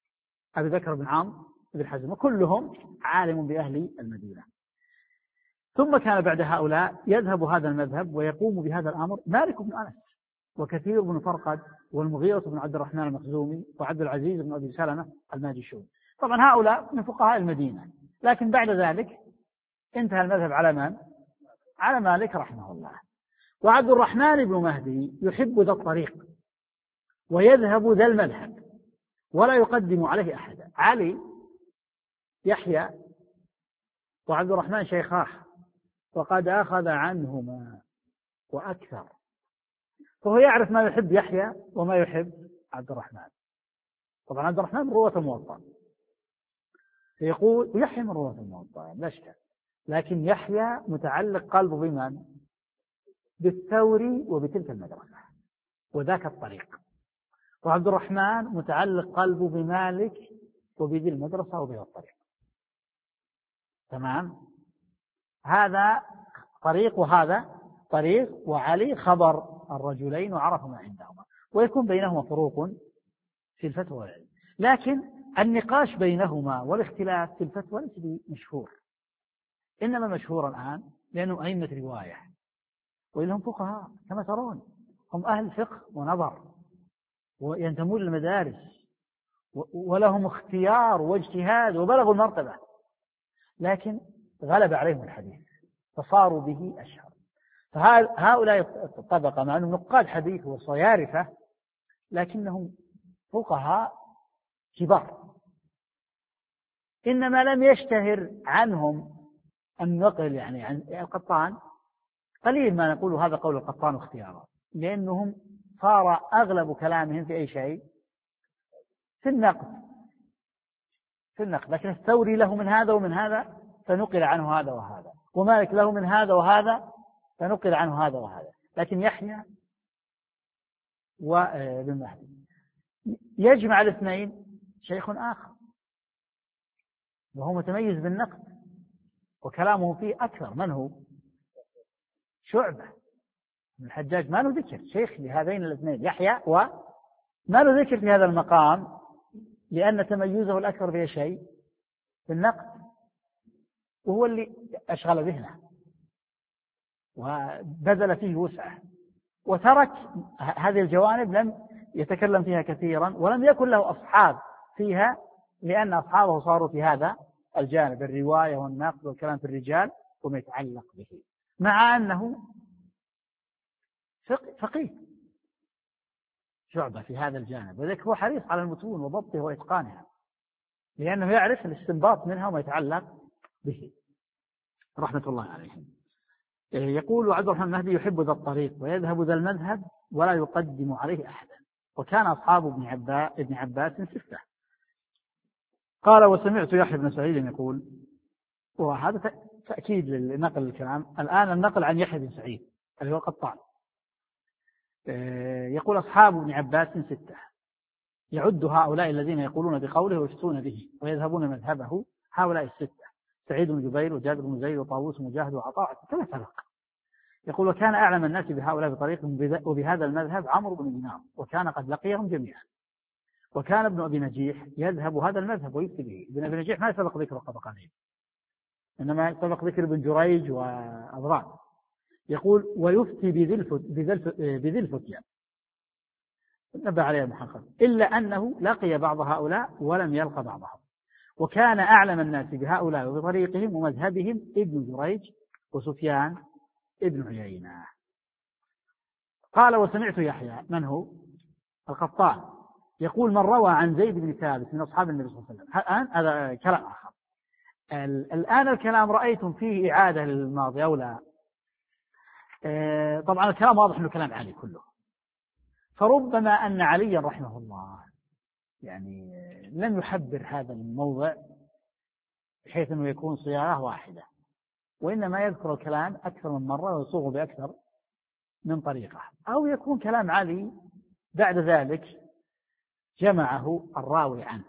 أبي بكر بن عمرو بن حزم، وكلهم عالم بأهل المدينة. ثم كان بعد هؤلاء يذهب هذا المذهب ويقوم بهذا الأمر مالك بن أنس وكثير بن فرقد والمغيرة بن عبد الرحمن المخزومي وعبد العزيز بن أبي سلمة الماجشوني. طبعا هؤلاء من فقهاء المدينة، لكن بعد ذلك انتهى المذهب على من؟ على مالك رحمه الله. وعبد الرحمن بن مهدي يحب ذا الطريق ويذهب ذا المذهب ولا يقدم عليه أحدا. علي يحيى وعبد الرحمن شيخاه وقد أخذ عنهما وأكثر، فهو يعرف ما يحب يحيى وما يحب عبد الرحمن. طبعا عبد الرحمن من رواة الموطأ، فيقول ويحيى من رواة الموطأ لا شك، لكن يحيى متعلق قلبه بمن؟ بالثوري وبتلك المدرسة وذاك الطريق، وعبد الرحمن متعلق قلبه بمالك وبذي المدرسة وبذي الطريق. تمام؟ هذا طريق وهذا طريق، وعلي خبر الرجلين وعرف ما عندهما، ويكون بينهما فروق في الفتوى والعلم، لكن النقاش بينهما والاختلاف في الفتوى ليس مشهور، إنما مشهور الآن لأنهم أئمة رواية وإنهم فقهاء كما ترون، هم أهل فقه ونظر وينتمون للمدارس ولهم اختيار واجتهاد وبلغوا المرتبة، لكن غلب عليهم الحديث فصاروا به أشهر. فهؤلاء الطبقة مع أنهم نقاد حديث وصيارفة لكنهم فقهاء كبار، إنما لم يشتهر عنهم النقل يعني عن القطان، قليل ما نقول هذا قول القطان واختياره، لأنهم صار أغلب كلامهم في أي شيء في النقد في النقد لكن الثوري له من هذا ومن هذا فنقل عنه هذا وهذا، ومالك له من هذا وهذا فنقل عنه هذا وهذا، لكن يحيى وابن مهدي يجمع الاثنين شيخ آخر وهو متميز بالنقد وكلامه فيه أكثر. من هو؟ شعبة من الحجاج، ما له ذكر شيخ لهذين الاثنين يحيى، وما له ذكر في هذا المقام لأن تميزه الأكثر به شيء في النقد، وهو اللي أشغل ذهنه وبذل فيه وسعه وترك هذه الجوانب لم يتكلم فيها كثيرا ولم يكن له أصحاب فيها، لأن أصحابه صاروا في هذا الجانب الرواية والنقد والكلام في الرجال وما يتعلق به، مع أنه فقيه شعبة في هذا الجانب، وذلك هو حريص على المتون وضبطها وإتقانها لأنه يعرف الاستنباط منها وما يتعلق به رحمة الله عليهم. يقول عبد الرحمن المهدي يحب ذا الطريق ويذهب ذا المذهب ولا يقدم عليه أحدا، وكان أصحاب ابن عباس, ابن عباس ستة. قال وسمعت يحيى بن سعيد يقول، وهذا تأكيد لنقل الكلام الآن، النقل عن يحيى بن سعيد اللي هو القطان، يقول أصحاب ابن عباس ستة، يعد هؤلاء الذين يقولون بقوله ويفتون به ويذهبون مذهبه هؤلاء الستة: سعيد بن جبير وجابر بن زيد وطاووس ومجاهد وعطاء كما سبق. يقول وكان أعلم الناس بهؤلاء بطريقهم وبهذا المذهب عمرو بن دينار، وكان قد لقيهم جميعا. وكان ابن أبي نجيح يذهب هذا المذهب ويفتي به. ابن أبي نجيح ما سبق ذكر الطبقانين، إنما سبق ذكر ابن جريج وأضران. يقول ويفتي بذي الفتيا نبه عليه المحقق، إلا أنه لقي بعض هؤلاء ولم يلقى بعضهم. وكان أعلم الناس بهؤلاء وبطريقهم ومذهبهم ابن جريج وسفيان ابن عيينة. قال وسمعت يحيى، من هو؟ القطان، يقول من روى عن زيد بن ثابت من أصحاب النبي صلى الله عليه وسلم. الآن هذا كلام آخر، الآن الكلام رأيتم فيه إعادة للماضي أو لا؟ طبعا الكلام واضح أنه كلام علي كله، فربما أن عليا رحمه الله يعني لم يحبر هذا الموضع بحيث أنه يكون صياغة واحدة، وإنما يذكر الكلام أكثر من مرة ويصوغ بأكثر من طريقة، أو يكون كلام علي بعد ذلك جمعه الراوي عنه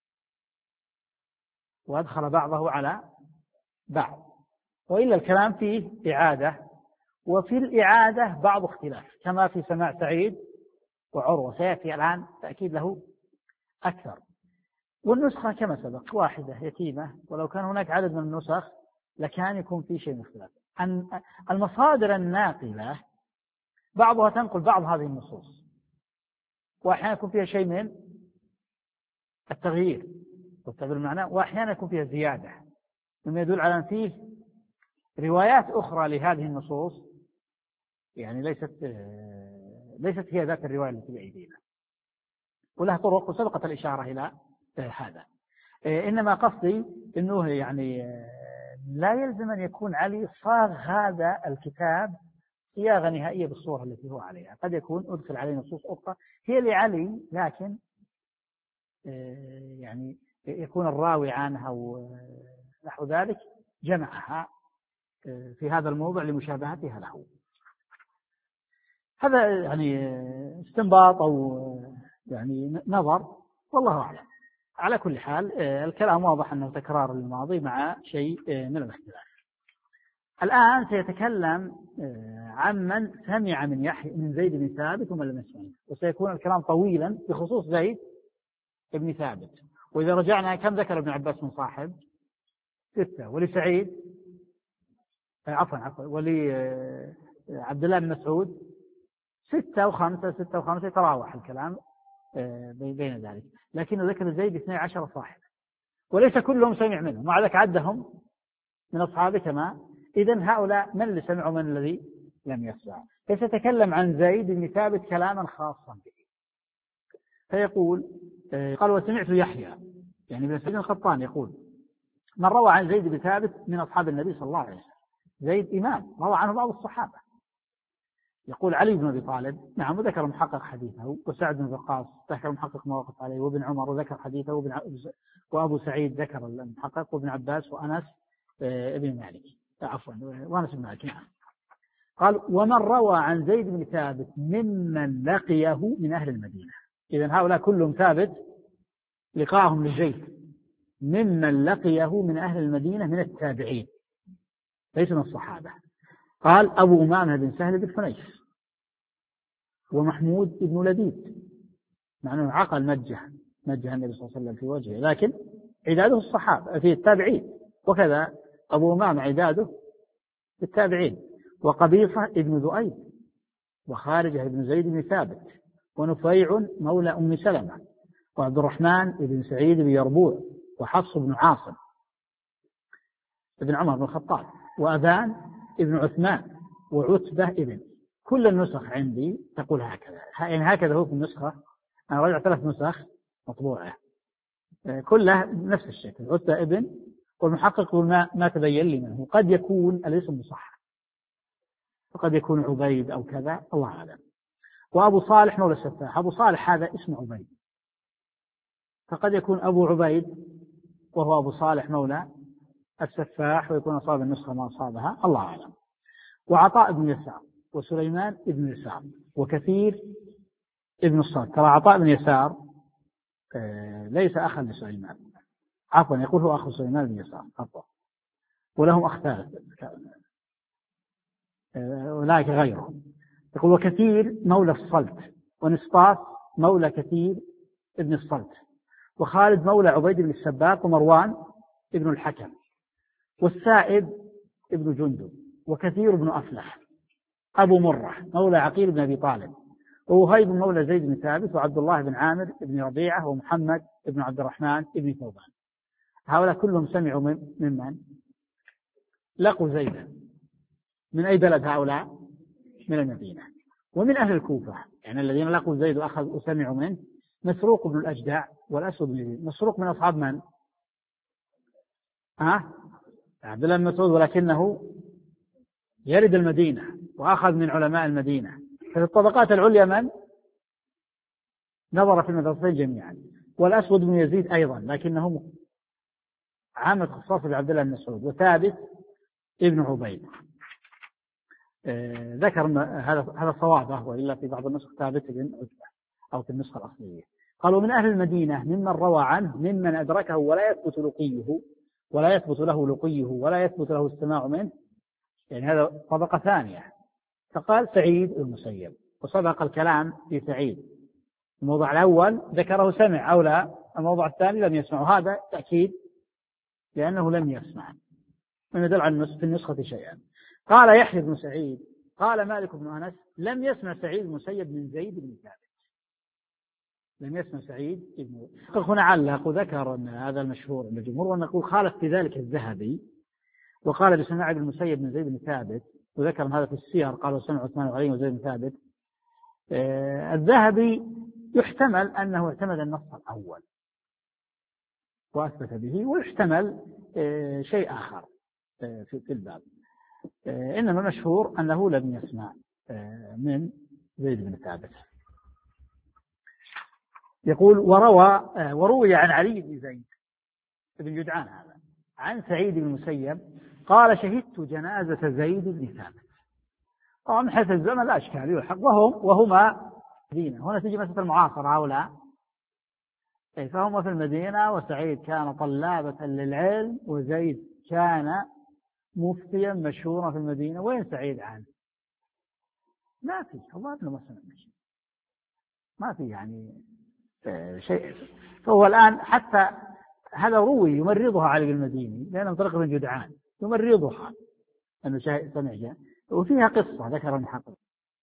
وأدخل بعضه على بعض، وإلا الكلام فيه إعادة، وفي الإعادة بعض اختلاف كما في سماع سعيد وعروة، سيأتي الآن تأكيد له أكثر. والنسخة كما سبق واحدة يتيمة، ولو كان هناك عدد من النسخ لكان يكون في شيء من اختلاف. المصادر الناقلة بعضها تنقل بعض هذه النصوص، وأحيانا يكون فيها شيء من التغيير والتغيير المعنى، وأحيانا يكون فيها زيادة، مما يدل على أن فيه روايات أخرى لهذه النصوص، يعني ليست ليست هي ذات الرواية التي بأيدينا، ولها طرق وسبقت الإشارة إلى هذا. إنما قصدي أنه يعني لا يلزم أن يكون علي صاغ هذا الكتاب صياغة نهائية بالصورة التي هو عليها، قد يكون أدخل عليه نصوص أخرى هي لعلي، لكن يعني يكون الراوي عنها ونحو ذلك جمعها في هذا الموضع لمشابهتها له. هذا يعني استنباط أو يعني نظر، والله أعلم. على كل حال الكلام واضح أنه تكرار الماضي مع شيء من الاختلاف. الآن سيتكلم عمن سمع من يحيى من زيد بن ثابت ومن لم يسمع، وسيكون الكلام طويلا بخصوص زيد بن ثابت. وإذا رجعنا كم ذكر ابن عباس من صاحب؟ ستة. ولسعيد عفوا عفوا ولعبد الله بن مسعود ستة وخمسة ستة وخمسة، يتراوح الكلام بين ذلك، لكن ذكر زيد اثني عشر صاحب، وليس كلهم سمع منه، مع ذلك عدهم من أصحابه كما. إذن هؤلاء من اللي سمعوا من الذي لم يسمع؟ فسيتكلم عن زيد بن ثابت كلاما خاصا به، فيقول قال وسمعت يحيى يعني بن سعيد القطان يقول من روى عن زيد بن ثابت من أصحاب النبي صلى الله عليه وسلم. زيد إمام روى عنه بعض الصحابة. يقول علي بن أبي طالب نعم وذكر محقق حديثه، وسعد بن وقاص ذكر محقق ما وقف عليه، وابن عمر وذكر حديثه، وابن وأبو سعيد ذكر المحقق، وابن عباس وأنس ابن مالك عفوا وأنس بن مالك نعم. قال ومن روى عن زيد بن ثابت ممن لقيه من أهل المدينة. إذن هؤلاء كلهم ثابت لقاهم لزيد ممن لقيه من أهل المدينة من التابعين ليس من الصحابة. قال أبو أمامة بن سهل بن حنيف ومحمود بن لبيد، مع أنه عقل مجه مجه النبي صلى الله عليه وسلم في وجهه، لكن عداده الصحابة في التابعين، وكذا أبو أمامة عداده في التابعين. وقبيصة ابن ذؤيب وخارجة ابن زيد بن ثابت ونفيع مولى أم سلمة وعبد الرحمن بن سعيد بن يربوع وحفص بن عاصم ابن عمر بن الخطاب وأبان ابن عثمان وعتبة ابن. كل النسخ عندي تقول هكذا، يعني هكذا هو في النسخة. أنا رجع ثلاث نسخ مطبوعة كلها نفس الشكل عتبة ابن، والمحقق ما, ما تبين لي منه قد يكون الاسم مصحح وقد يكون عبيد أو كذا الله أعلم. وأبو صالح مولى السفاح، أبو صالح هذا اسم عبيد، فقد يكون أبو عبيد وهو أبو صالح مولى السفاح، ويكون أصاب النسخة ما أصابها الله أعلم. وعطاء بن يسار وسليمان بن يسار وكثير ابن الصالح. ترى عطاء بن يسار ليس أخا لسليمان، عفوا يقول هو أخو سليمان بن يسار عفوا، ولهم أخ ثالث أولئك غيرهم. يقول وكثير مولى الصلت ونسطاس مولى كثير ابن الصلت وخالد مولى عبيد بن السباق ومروان ابن الحكم والسائب ابن جندب وكثير ابن أفلح أبو مرة مولى عقيل بن أبي طالب ووهيب مولى زيد بن ثابت وعبد الله بن عامر بن ربيعة ومحمد بن عبد الرحمن بن ثوبان. هؤلاء كلهم سمعوا من ممن لقوا زيدا. من أي بلد هؤلاء؟ من المدينة. ومن أهل الكوفة يعني الذين لقوا زيد وأخذوا وسمعوا منه مسروق بن الأجدع والأسود بن يزيد. مسروق من أصحاب من؟ ها؟ عبد الله بن مسعود، ولكنه يرد المدينة وأخذ من علماء المدينة. في الطبقات العليا من نظر في المدرستين جميعا. والأسود بن يزيد أيضا لكنه عامل خصاص لعبد الله بن مسعود. وثابت ابن عبيد آه ذكر هذا هذا صوابه، وإلا في بعض النسخ ثابت بن عتبة أو في النسخة الأصلية. قالوا من أهل المدينة ممن روى عنه ممن أدركه ولا يثبت لقيه ولا يثبت له لقيه ولا يثبت له السماع منه، يعني هذا طبقة ثانية. فقال سعيد المسيب، وسبق الكلام في سعيد. الموضوع الأول ذكره سمع أو لا، الموضوع الثاني لم يسمع، هذا تأكيد لأنه لم يسمع. من يدل على في النسخة شيئا. قال يحيى بن سعيد قال مالك بن أنس لم يسمع سعيد المسيب من زيد بن ثابت. لم يسمع سعيد بن هنا علق وذكر أن هذا المشهور عند الجمهور، ونقول خالف في ذلك الذهبي وقال بسماع ابن المسيب من زيد بن ثابت، وذكر هذا في السير قال وسمع عثمان وعلي وزيد بن ثابت. آه الذهبي يحتمل أنه اعتمد النص الأول وأثبت به، ويحتمل آه شيء آخر آه في, في الباب. آه إنما المشهور أنه لم يسمع آه من زيد بن ثابت. يقول وروى آه وروي عن علي بن زيد بن جدعان هذا عن سعيد بن المسيب قال شهدت جنازة زيد بن ثابت. طبعا من حيث الزمن لا أشكال يلحق، وهم وهما مدينة. هنا تجي مسألة المعاصرة أو لا، فهم في المدينة، وسعيد كان طلابة للعلم وزيد كان مفتيا مشهورا في المدينة. وين سعيد عنه؟ ما في، الله أنه ما سمع شيء، ما في يعني شيء. فهو الآن حتى هذا روي يمرضها علي المديني لأنه طريق بن جدعان يمرضها أنه سمع جاء، وفيها قصة ذكر المحقق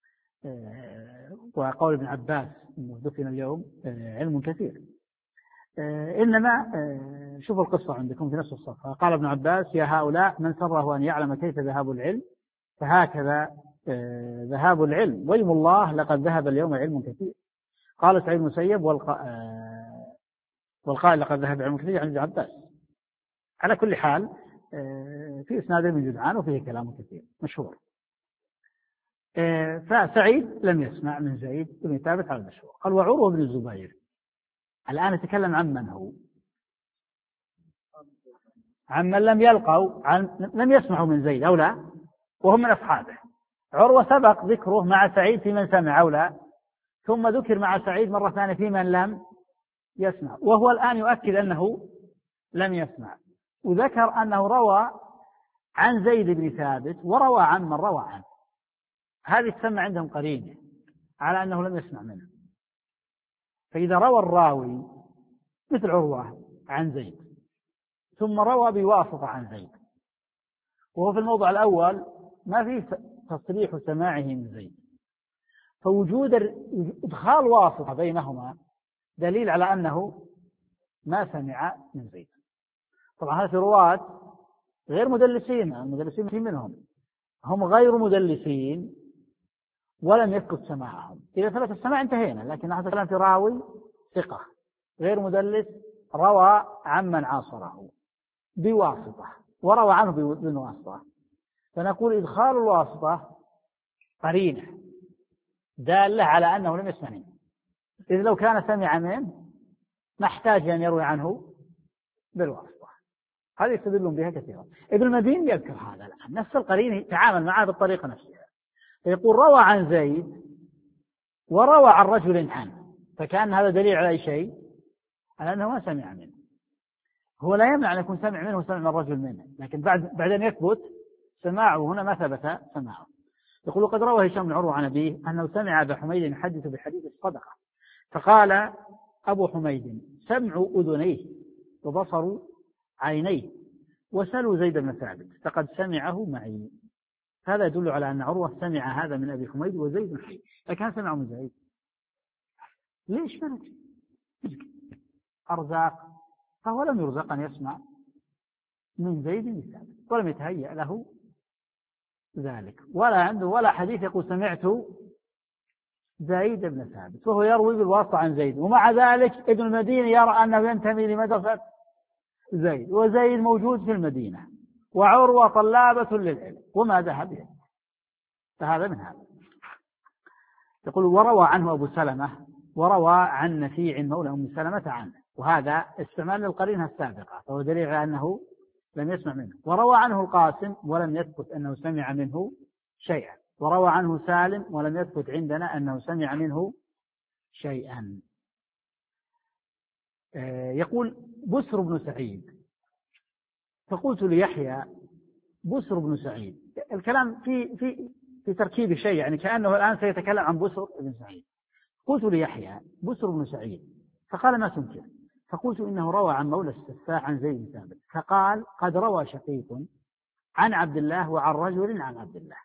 وقول ابن عباس أنه دفن اليوم علم كثير. إنما شوفوا القصة عندكم في نفس الصفحة. قال ابن عباس يا هؤلاء من سره أن يعلم كيف ذهاب العلم فهكذا ذهاب العلم، ويم الله لقد ذهب اليوم علم كثير. قال سعيد المسيب والقائل لقد ذهب علم كثير عن ابن عباس. على كل حال في إسناد من جدعان وفيه كلام كثير مشهور. فسعيد لم يسمع من زيد بن ثابت على المشهور. قال وعروة بن الزبير. الآن نتكلم عن من هو، عن من لم يلقوا عن لم يسمعوا من زيد أو لا، وهم من أصحابه. عروة سبق ذكره مع سعيد في من سمع أو لا، ثم ذكر مع سعيد مرة ثانية في من لم يسمع، وهو الآن يؤكد أنه لم يسمع، وذكر أنه روى عن زيد بن ثابت وروى عن من روى عنه. هذه تسمى عندهم قرينة على أنه لم يسمع منه. فإذا روى الراوي مثل عروة عن زيد ثم روى بواسطة عن زيد، وهو في الموضع الأول ما فيه تصريح سماعه من زيد، فوجود إدخال واسطة بينهما دليل على أنه ما سمع من زيد. طبعا هذا في رواة غير مدلسين، المدلسين في منهم هم غير مدلسين ولم يثبت سماعهم. إذا ثبت السماع انتهينا، لكن هذا الكلام في راوي ثقة غير مدلس روى عمن عاصره بواسطة وروى عنه بواسطة، فنقول إدخال الواسطة قرينة دالة على أنه لم يسمع منه. إذ لو كان سمع منه ما احتاج أن يروي عنه بالواسطة. هذه يستدلون بها كثيرا. ابن المدين يذكر هذا الآن نفس القرينة يتعامل معها بالطريقة نفسها، فيقول روى عن زيد وروى عن رجل عنه، فكان هذا دليل على أي شيء؟ على أنه ما سمع منه. هو لا يمنع أن يكون سمع منه وسمع من الرجل منه، لكن بعد بعد أن يثبت سماعه هنا ما ثبت سماعه. يقول قد روى هشام بن عروة عن أبيه أنه سمع أبا حميد يحدث بحديث الصدقة، فقال أبو حميد سمع أذنيه وبصر عينيه وسلوا زيد بن ثابت فقد سمعه معي. هذا يدل على أن عروة سمع هذا من أبي حميد وزيد حي، لكن سمعه من زيد. ليش ملك أرزاق؟ فهو لم يرزق أن يسمع من زيد بن ثابت ولم يتهيأ له ذلك، ولا عنده ولا حديث يقول سمعت زيد بن ثابت، وهو يروي بالواسطة عن زيد. ومع ذلك ابن المديني يرى أنه ينتمي لمدرسة زيد، وزيد موجود في المدينة وعروة طلابة للعلم وما ذهب إليه، فهذا من هذا. يقول وروى عنه أبو سلمة وروى عن نفيع مولى أم سلمة عنه، وهذا استعمال للقرينة السابقة، فهو دليل على أنه لم يسمع منه. وروى عنه القاسم ولم يثبت أنه سمع منه شيئا، وروى عنه سالم ولم يثبت عندنا أنه سمع منه شيئا. يقول بسر بن سعيد فقلت ليحيى بسر بن سعيد، الكلام في في في تركيب شيء، يعني كأنه الآن سيتكلم عن بسر بن سعيد. قلت ليحيى بسر بن سعيد فقال ما تنكر؟ فقلت إنه روى عن مولى السفاح عن زيد بن ثابت، فقال قد روى شقيق عن عبد الله وعن رجل عن عبد الله.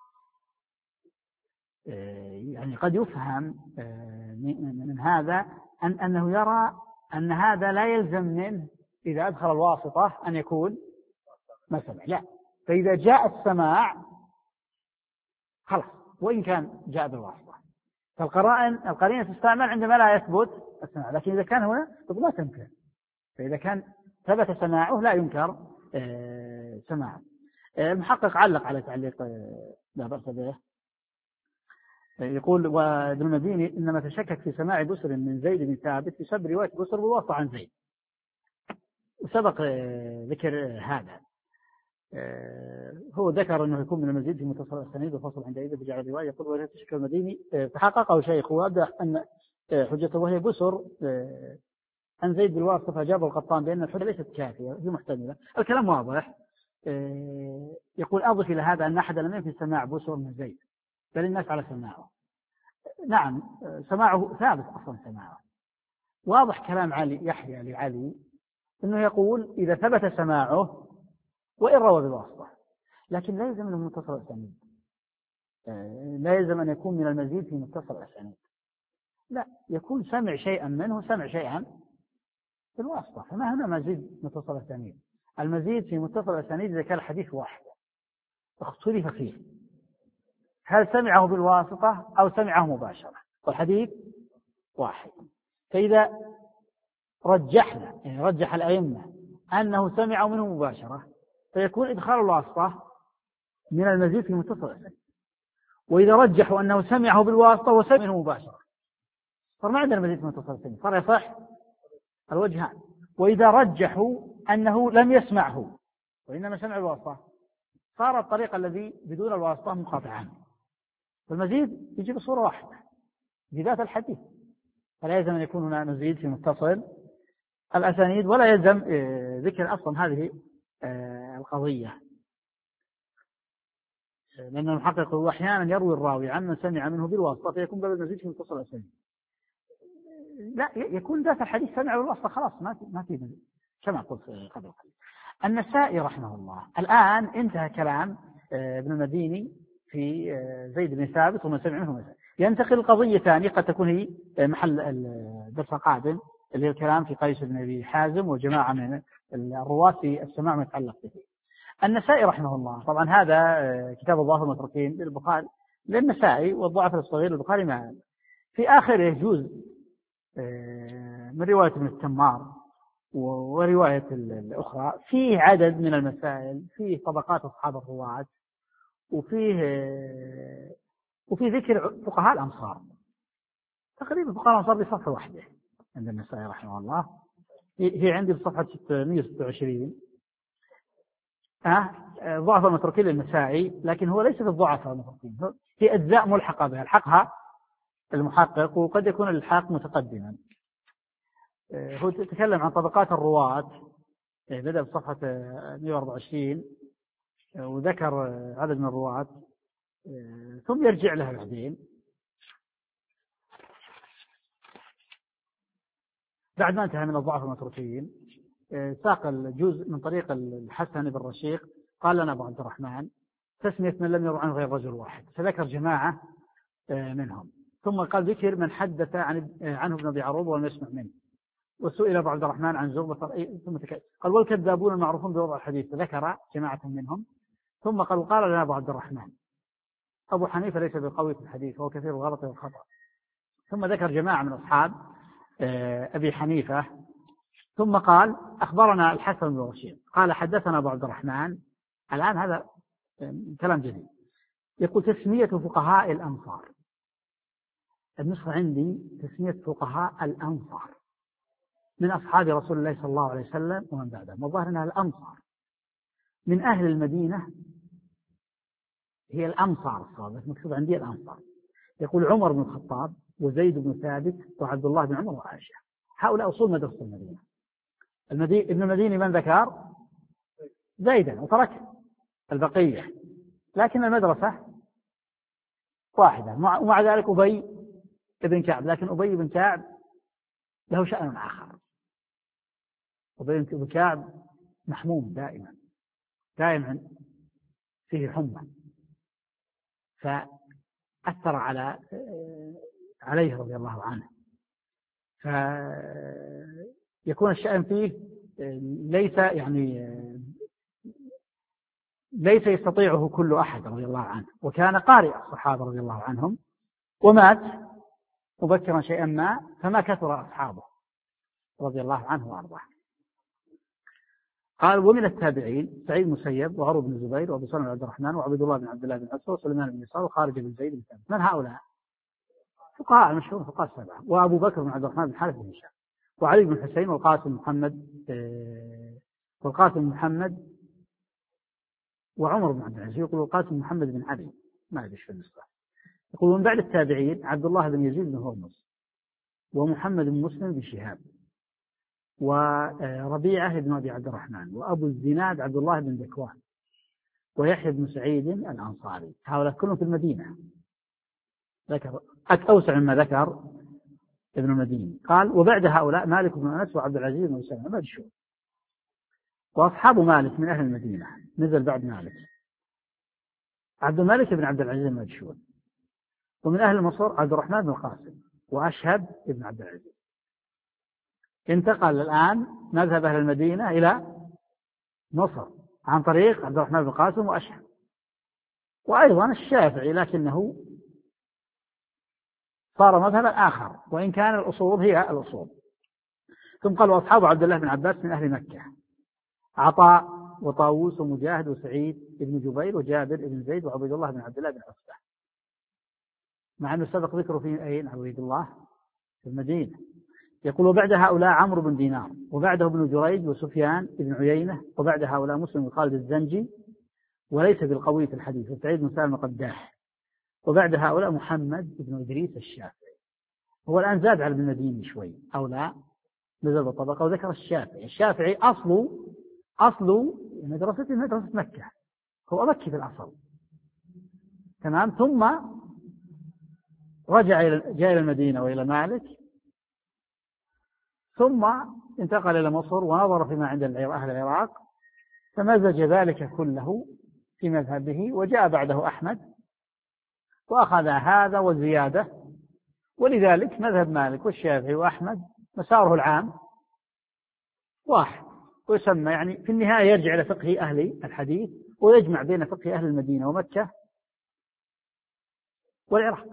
يعني قد يفهم من هذا أن أنه يرى أن هذا لا يلزم منه إذا أدخل الواسطة أن يكون ما سمع، لا، فإذا جاء السماع خلاص وإن كان جاء بالواسطة، فالقرائن القرينة تستعمل عندما لا يثبت السماع، لكن إذا كان هنا ما تنكر، فإذا كان ثبت سماعه لا ينكر سماعه. المحقق علق على تعليق لا بأس به، يقول وابن المديني إنما تشكك في سماع بسر من زيد بن ثابت بسبب رواية بسر بالواسطة عن زيد، وسبق ذكر هذا. هو ذكر أنه يكون من المزيد في متصل السنيد وفصل عندئذ بجعل الرواية. يقول ولا تشكك المديني فحققه شيخ وأبدأ أن حجته وهي بسر عن زيد بالواسطة، فأجاب القطان بأن الحجة ليست كافية هي محتملة. الكلام واضح. يقول أضف إلى هذا أن أحد لم ينفي سماع بسر من زيد بل الناس على سماعه. نعم سماعه ثابت أصلا سماعه. واضح كلام علي يحيى لعلي أنه يقول إذا ثبت سماعه وإن روى بالواسطة، لكن لا يلزم أنه متصل السنيد، لا يلزم أن يكون من المزيد في متصل السنيد، لا، يكون سمع شيئا منه سمع شيئا بالواسطة، فما هنا مزيد متصل السنيد. المزيد في متصل السنيد إذا كان الحديث واحد اختلف فيه هل سمعه بالواسطة أو سمعه مباشرة، والحديث واحد، فإذا رجحنا يعني رجح الأئمة أنه سمع منه مباشرة فيكون إدخال الواسطة من المزيد في متصل السنيد، وإذا رجحوا أنه سمعه بالواسطة وسمع منه مباشرة صار ما عندنا مزيد في متصل السنيد، صار يصح الوجهان. وإذا رجحوا أنه لم يسمعه وإنما سمع الواسطة صار الطريق الذي بدون الواسطة منقطعا، والمزيد يجي بصورة واحدة بذات الحديث، فلا يلزم أن يكون هنا مزيد في متصل الأسانيد، ولا يلزم ذكر أصلا هذه القضية، لأن المحقق هو أحيانا يروي الراوي عن من سمع منه بالواسطة فيكون قبل المزيد في متصل الأسانيد، لا يكون ذات الحديث سمع بالواسطة خلاص ما في ما في مزيد كما قلت قبل قليل. النسائي رحمه الله الآن انتهى كلام ابن المديني في زيد بن ثابت ومن سمع منه مثلا، ينتقل قضية ثانية قد تكون هي محل الدرس القادم اللي هي الكلام في قيس بن أبي حازم وجماعة من الرواة في السماع متعلق به. النسائي رحمه الله طبعا هذا كتاب الظاهر المتروكين للبخاري للنسائي والضعف الصغير للبخاري ما في آخر يجوز من رواية ابن التمار ورواية الأخرى فيه عدد من المسائل، فيه طبقات أصحاب الرواة، وفيه وفي ذكر فقهاء الأمصار، تقريبا فقهاء الأمصار بصفحة واحدة عند النسائي رحمه الله، هي عندي بصفحة ستمائة وستة وعشرين. أه ضعف المتروكين للنسائي، لكن هو ليس في الضعف المتروكين، هي أجزاء ملحقة بها الحقها المحقق، وقد يكون الحاق متقدما. هو تتكلم عن طبقات الرواة، بدأ بصفحة مائة وأربعة وعشرين وذكر عدد من الرواة ثم يرجع لها بعدين بعد ما انتهى من الضعف المتروكين. ساق الجزء من طريق الحسن بن رشيق قال لنا أبو عبد الرحمن تسمية من لم يروى عنه غير رجل واحد، فذكر جماعة منهم، ثم قال ذكر من حدث عن عنه ابن أبي عروبة ولم يسمع منه، وسئل أبو عبد الرحمن عن زغبة ثم تكلم قال والكذابون المعروفون بوضع الحديث، فذكر جماعة منهم، ثم قال قال لنا أبو عبد الرحمن أبو حنيفة ليس بقوي في الحديث وهو كثير الغلط والخطأ، ثم ذكر جماعة من أصحاب أبي حنيفة، ثم قال أخبرنا الحسن بن رشيد قال حدثنا أبو عبد الرحمن. الآن هذا كلام جديد، يقول تسمية فقهاء الأمصار، النسخة عندي تسمية فقهاء الأمصار من أصحاب رسول الله صلى الله عليه وسلم ومن بعدهم، والظاهر أنها الأمصار من أهل المدينة، هي الأمصار الصواب مكتوب عندي الأمصار. يقول عمر بن الخطاب وزيد بن ثابت وعبد الله بن عمر وعائشة، هؤلاء أصول مدرسة المدينة. المدينة ابن المديني من ذكر زيدا وترك البقية، لكن المدرسة واحدة، ومع ذلك أبي بن كعب، لكن أبي بن كعب له شأن آخر. أبي بن كعب محموم دائما دائما فيه حمى، فأثر على عليه رضي الله عنه، فيكون الشأن فيه ليس يعني ليس يستطيعه كل أحد رضي الله عنه. وكان قارئ الصحابة رضي الله عنهم، ومات مبكرا شيئا ما، فما كثر أصحابه رضي الله عنه وأرضاه. قال: ومن التابعين سعيد المسيب وعروة بن الزبير وأبو سلمة بن عبد الرحمن وعبد الله بن عبد الله بن عتبة وسليمان بن يسار وخارج بن زيد بن ثابت. من هؤلاء؟ فقهاء المشهور، فقهاء السبعة، وأبو بكر بن عبد الرحمن بن حارث بن هشام، وعلي بن حسين والقاسم محمد والقاسم محمد وعمر بن عبد العزيز. يقول القاسم محمد بن علي، ما أدري في النسخة. يقول: من بعد التابعين عبد الله بن يزيد بن هرمز ومحمد بن مسلم بن شهاب وربيعة بن أبي عبد الرحمن وأبو الزناد عبد الله بن ذكوان ويحيى بن سعيد الأنصاري. هؤلاء كلهم في المدينة، ذكر أوسع مما ذكر ابن المديني. قال: وبعد هؤلاء مالك بن أنس وعبد العزيز بن سلمة. ما شو وأصحاب مالك من أهل المدينة، نزل بعد مالك عبد الملك بن عبد العزيز المجشون. ومن أهل مصر عبد الرحمن بن القاسم وأشهب بن عبد العزيز. انتقل الآن مذهب أهل المدينة إلى مصر عن طريق عبد الرحمن بن القاسم وأشهب، وأيضا الشافعي، لكنه صار مذهبا آخر، وإن كان الأصول هي الأصول. ثم قال: وأصحاب عبد الله بن عباس من أهل مكة عطاء وطاووس ومجاهد وسعيد بن جبير وجابر بن زيد وعبد الله بن عبد الله بن عتبة، مع أنه سبق ذكره في أين؟ عبد الله في المدينة. يقول: وبعد هؤلاء عمرو بن دينار وبعده ابن جريج وسفيان بن عيينة وبعد هؤلاء مسلم بن خالد الزنجي وليس بالقوي في الحديث وسعيد بن سالم قداح وبعد هؤلاء محمد بن إدريس الشافعي. هو الآن زاد على ابن المديني شوي أو لا، نزل بالطبقة وذكر الشافعي. الشافعي أصله أصله مدرسة مدرسة مكة، هو مكي في الأصل، تمام. ثم رجع إلى جاء إلى المدينة وإلى مالك، ثم انتقل إلى مصر ونظر فيما عند أهل العراق فمزج ذلك كله في مذهبه، وجاء بعده أحمد وأخذ هذا وزيادة. ولذلك مذهب مالك والشافعي وأحمد مساره العام واحد، ويسمى يعني في النهاية يرجع إلى فقه أهل الحديث ويجمع بين فقه أهل المدينة ومكة والعراق.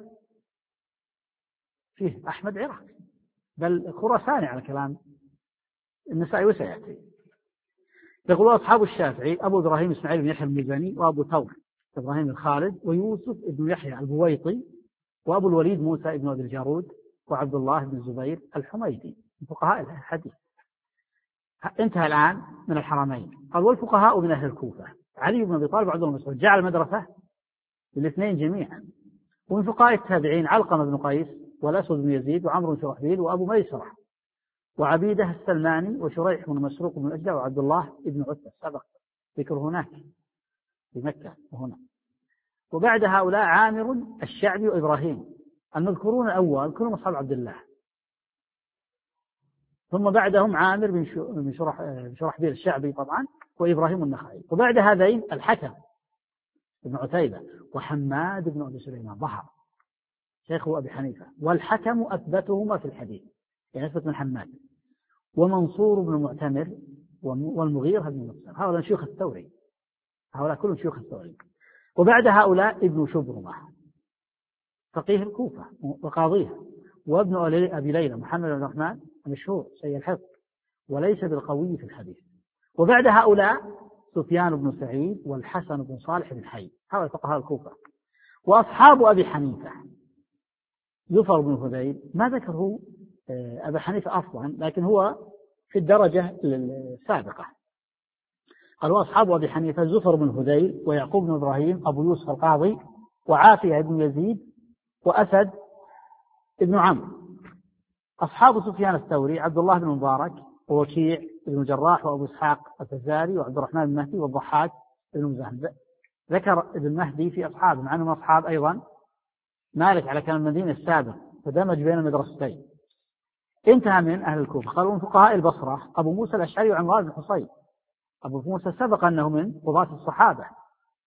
فيه أحمد عراق، بل خراساني على كلام النسائي وسيأتي. يقول: أصحاب الشافعي أبو إبراهيم إسماعيل بن يحيى المزني وأبو ثور إبراهيم الخالد ويوسف بن يحيى البويطي وأبو الوليد موسى بن أبي الجارود وعبد الله بن الزبير الحميدي من فقهاء الحديث. انتهى الآن من الحرمين. قال: والفقهاء من أهل الكوفة علي بن أبي طالب وعبد الله بن مسعود، جعل مدرسة الاثنين جميعا. ومن فقهاء التابعين علقمة بن قيس والأسود بن يزيد وعمرو بن شرحبيل وأبو ميسرة وعبيدة السلماني وشريح بن مسروق بن الأجدع وعبد الله بن عتبة، سبق ذكر هناك في مكة وهنا. وبعد هؤلاء عامر الشعبي وإبراهيم. المذكورون الأول كلهم أصحاب عبد الله، ثم بعدهم عامر بن شرحبيل الشعبي طبعا وإبراهيم النخعي، وبعد هذين الحكم بن عتيبة وحماد بن أبي سليمان ظهر شيخه أبي حنيفة، والحكم أثبتهما في الحديث يعني أثبت من حماد، ومنصور بن المعتمر والمغيرة بن مبصر. هؤلاء شيوخ الثوري، هؤلاء كلهم شيوخ الثوري. وبعد هؤلاء ابن شبرمة فقيه الكوفة وقاضيها، وابن أبي ليلى محمد بن الرحمن مشهور سيء الحفظ وليس بالقوي في الحديث. وبعد هؤلاء سفيان بن سعيد والحسن بن صالح بن حي، هؤلاء فقهاء الكوفة. وأصحاب أبي حنيفة زفر بن هذيل، ما ذكره أبي حنيفة أصلا لكن هو في الدرجة السابقة. قال: وأصحاب أبي حنيفة زفر بن هذيل ويعقوب بن إبراهيم أبو يوسف القاضي وعافية بن يزيد وأسد بن عمرو. أصحاب سفيان الثوري عبد الله بن مبارك ووكيع بن الجراح وأبو إسحاق الفزاري وعبد الرحمن بن مهدي والضحاك بن مزاحم. ذكر ابن مهدي في أصحاب مع أنهم أصحاب أيضا مالك على كلام المدينة السابق، فدمج بين المدرستين. انتهى من أهل الكوفة. قالوا: من فقهاء البصرة أبو موسى الأشعري وعمران بن حصين. أبو موسى سبق أنه من قضاة الصحابة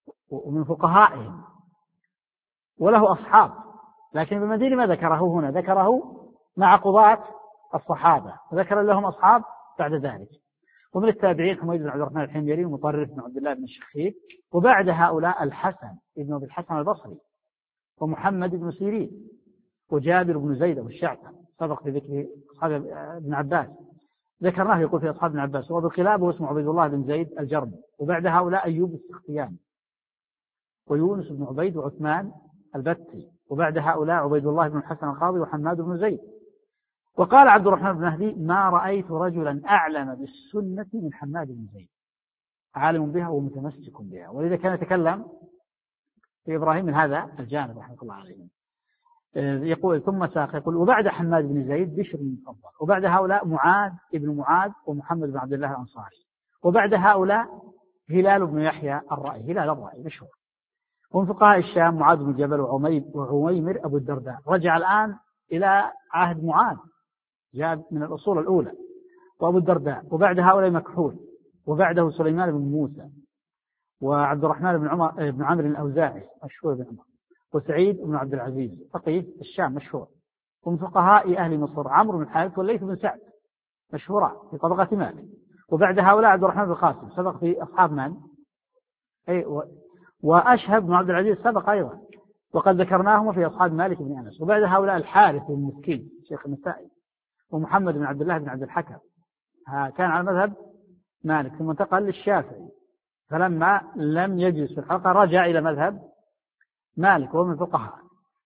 ومن فقهائهم وله أصحاب، لكن ابن المديني ما ذكره هنا، ذكره مع قضاة الصحابة، وذكر لهم أصحاب بعد ذلك. ومن التابعين حميد بن عبد الرحمن الحميري ومطرف بن عبد الله بن الشخير، وبعد هؤلاء الحسن ابن أبي الحسن البصري ومحمد بن سيرين وجابر بن زيد والشعثم سبق في ذكر أصحاب ابن عباس، ذكرناه يقول في أصحاب ابن عباس، وأبو القلاب واسمه عبيد الله بن زيد الجرمي. وبعد هؤلاء أيوب السختياني ويونس بن عبيد وعثمان البتي، وبعد هؤلاء عبيد الله بن الحسن القاضي وحماد بن زيد. وقال عبد الرحمن بن مهدي: ما رأيت رجلا أعلم بالسنة من حماد بن زيد، عالم بها ومتمسك بها. ولذا كان يتكلم في إبراهيم من هذا الجانب رحمه الله عليه. يقول ثم ساق يقول: وبعد حماد بن زيد بشر بن مفضل، وبعد هؤلاء معاذ ابن معاذ ومحمد بن عبد الله الأنصاري، وبعد هؤلاء هلال بن يحيى الرأي، هلال الرأي مشهور. ومن فقهاء الشام معاذ بن جبل وعويمر أبو الدرداء. رجع الآن إلى عهد معاذ، جاء من الأصول الأولى، وأبو الدرداء. وبعد هؤلاء مكحول، وبعده سليمان بن موسى وعبد الرحمن بن عمر بن عمرو الأوزاعي مشهور بن عمر، وسعيد بن عبد العزيز فقيه الشام مشهور. ومن فقهاء أهل مصر عمرو بن الحارث والليث بن سعد مشهورا في طبقة مالك. وبعد هؤلاء عبد الرحمن بن القاسم سبق في أصحاب من؟ أي و... وأشهب بن عبد العزيز سبق أيضا، وقد ذكرناهم في أصحاب مالك بن أنس. وبعد هؤلاء الحارث بن مسكين شيخ النسائي، ومحمد بن عبد الله بن عبد الحكم كان على مذهب مالك، ثم انتقل للشافعي، فلما لم يجلس في الحلقة رجع إلى مذهب مالك. ومن فقهاء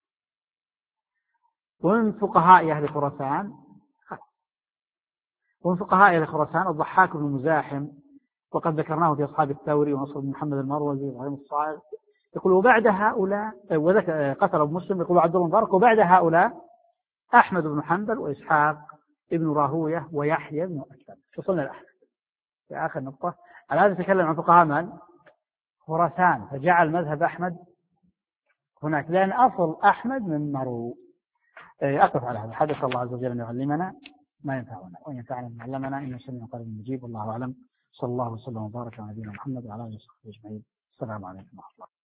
ومن فقهاء أهل خراسان ومن فقهاء أهل خراسان الضحاك بن مزاحم، وقد ذكرناه في أصحاب الثوري ونصر بن محمد المروزي وإبراهيم الصائغ. يقول: وبعد هؤلاء قتل أبو مسلم، يقول عبد الله مبارك: وبعد هؤلاء أحمد بن حنبل وإسحاق ابن راهوية ويحيى بن أسلم. وصلنا لأحمد في آخر نقطة. الآن نتكلم عن فقهاء من؟ خراسان، فجعل مذهب أحمد هناك، لأن أصل أحمد من مرو. أقف على هذا. حدث الله عز وجل أن يعلمنا ما ينفعنا وينفعنا ما علمنا، إنه سميع قريب مجيب. والله أعلم. صلى الله وسلم وبارك على نبينا محمد وعلى آله وصحبه أجمعين. السلام عليكم ورحمة الله.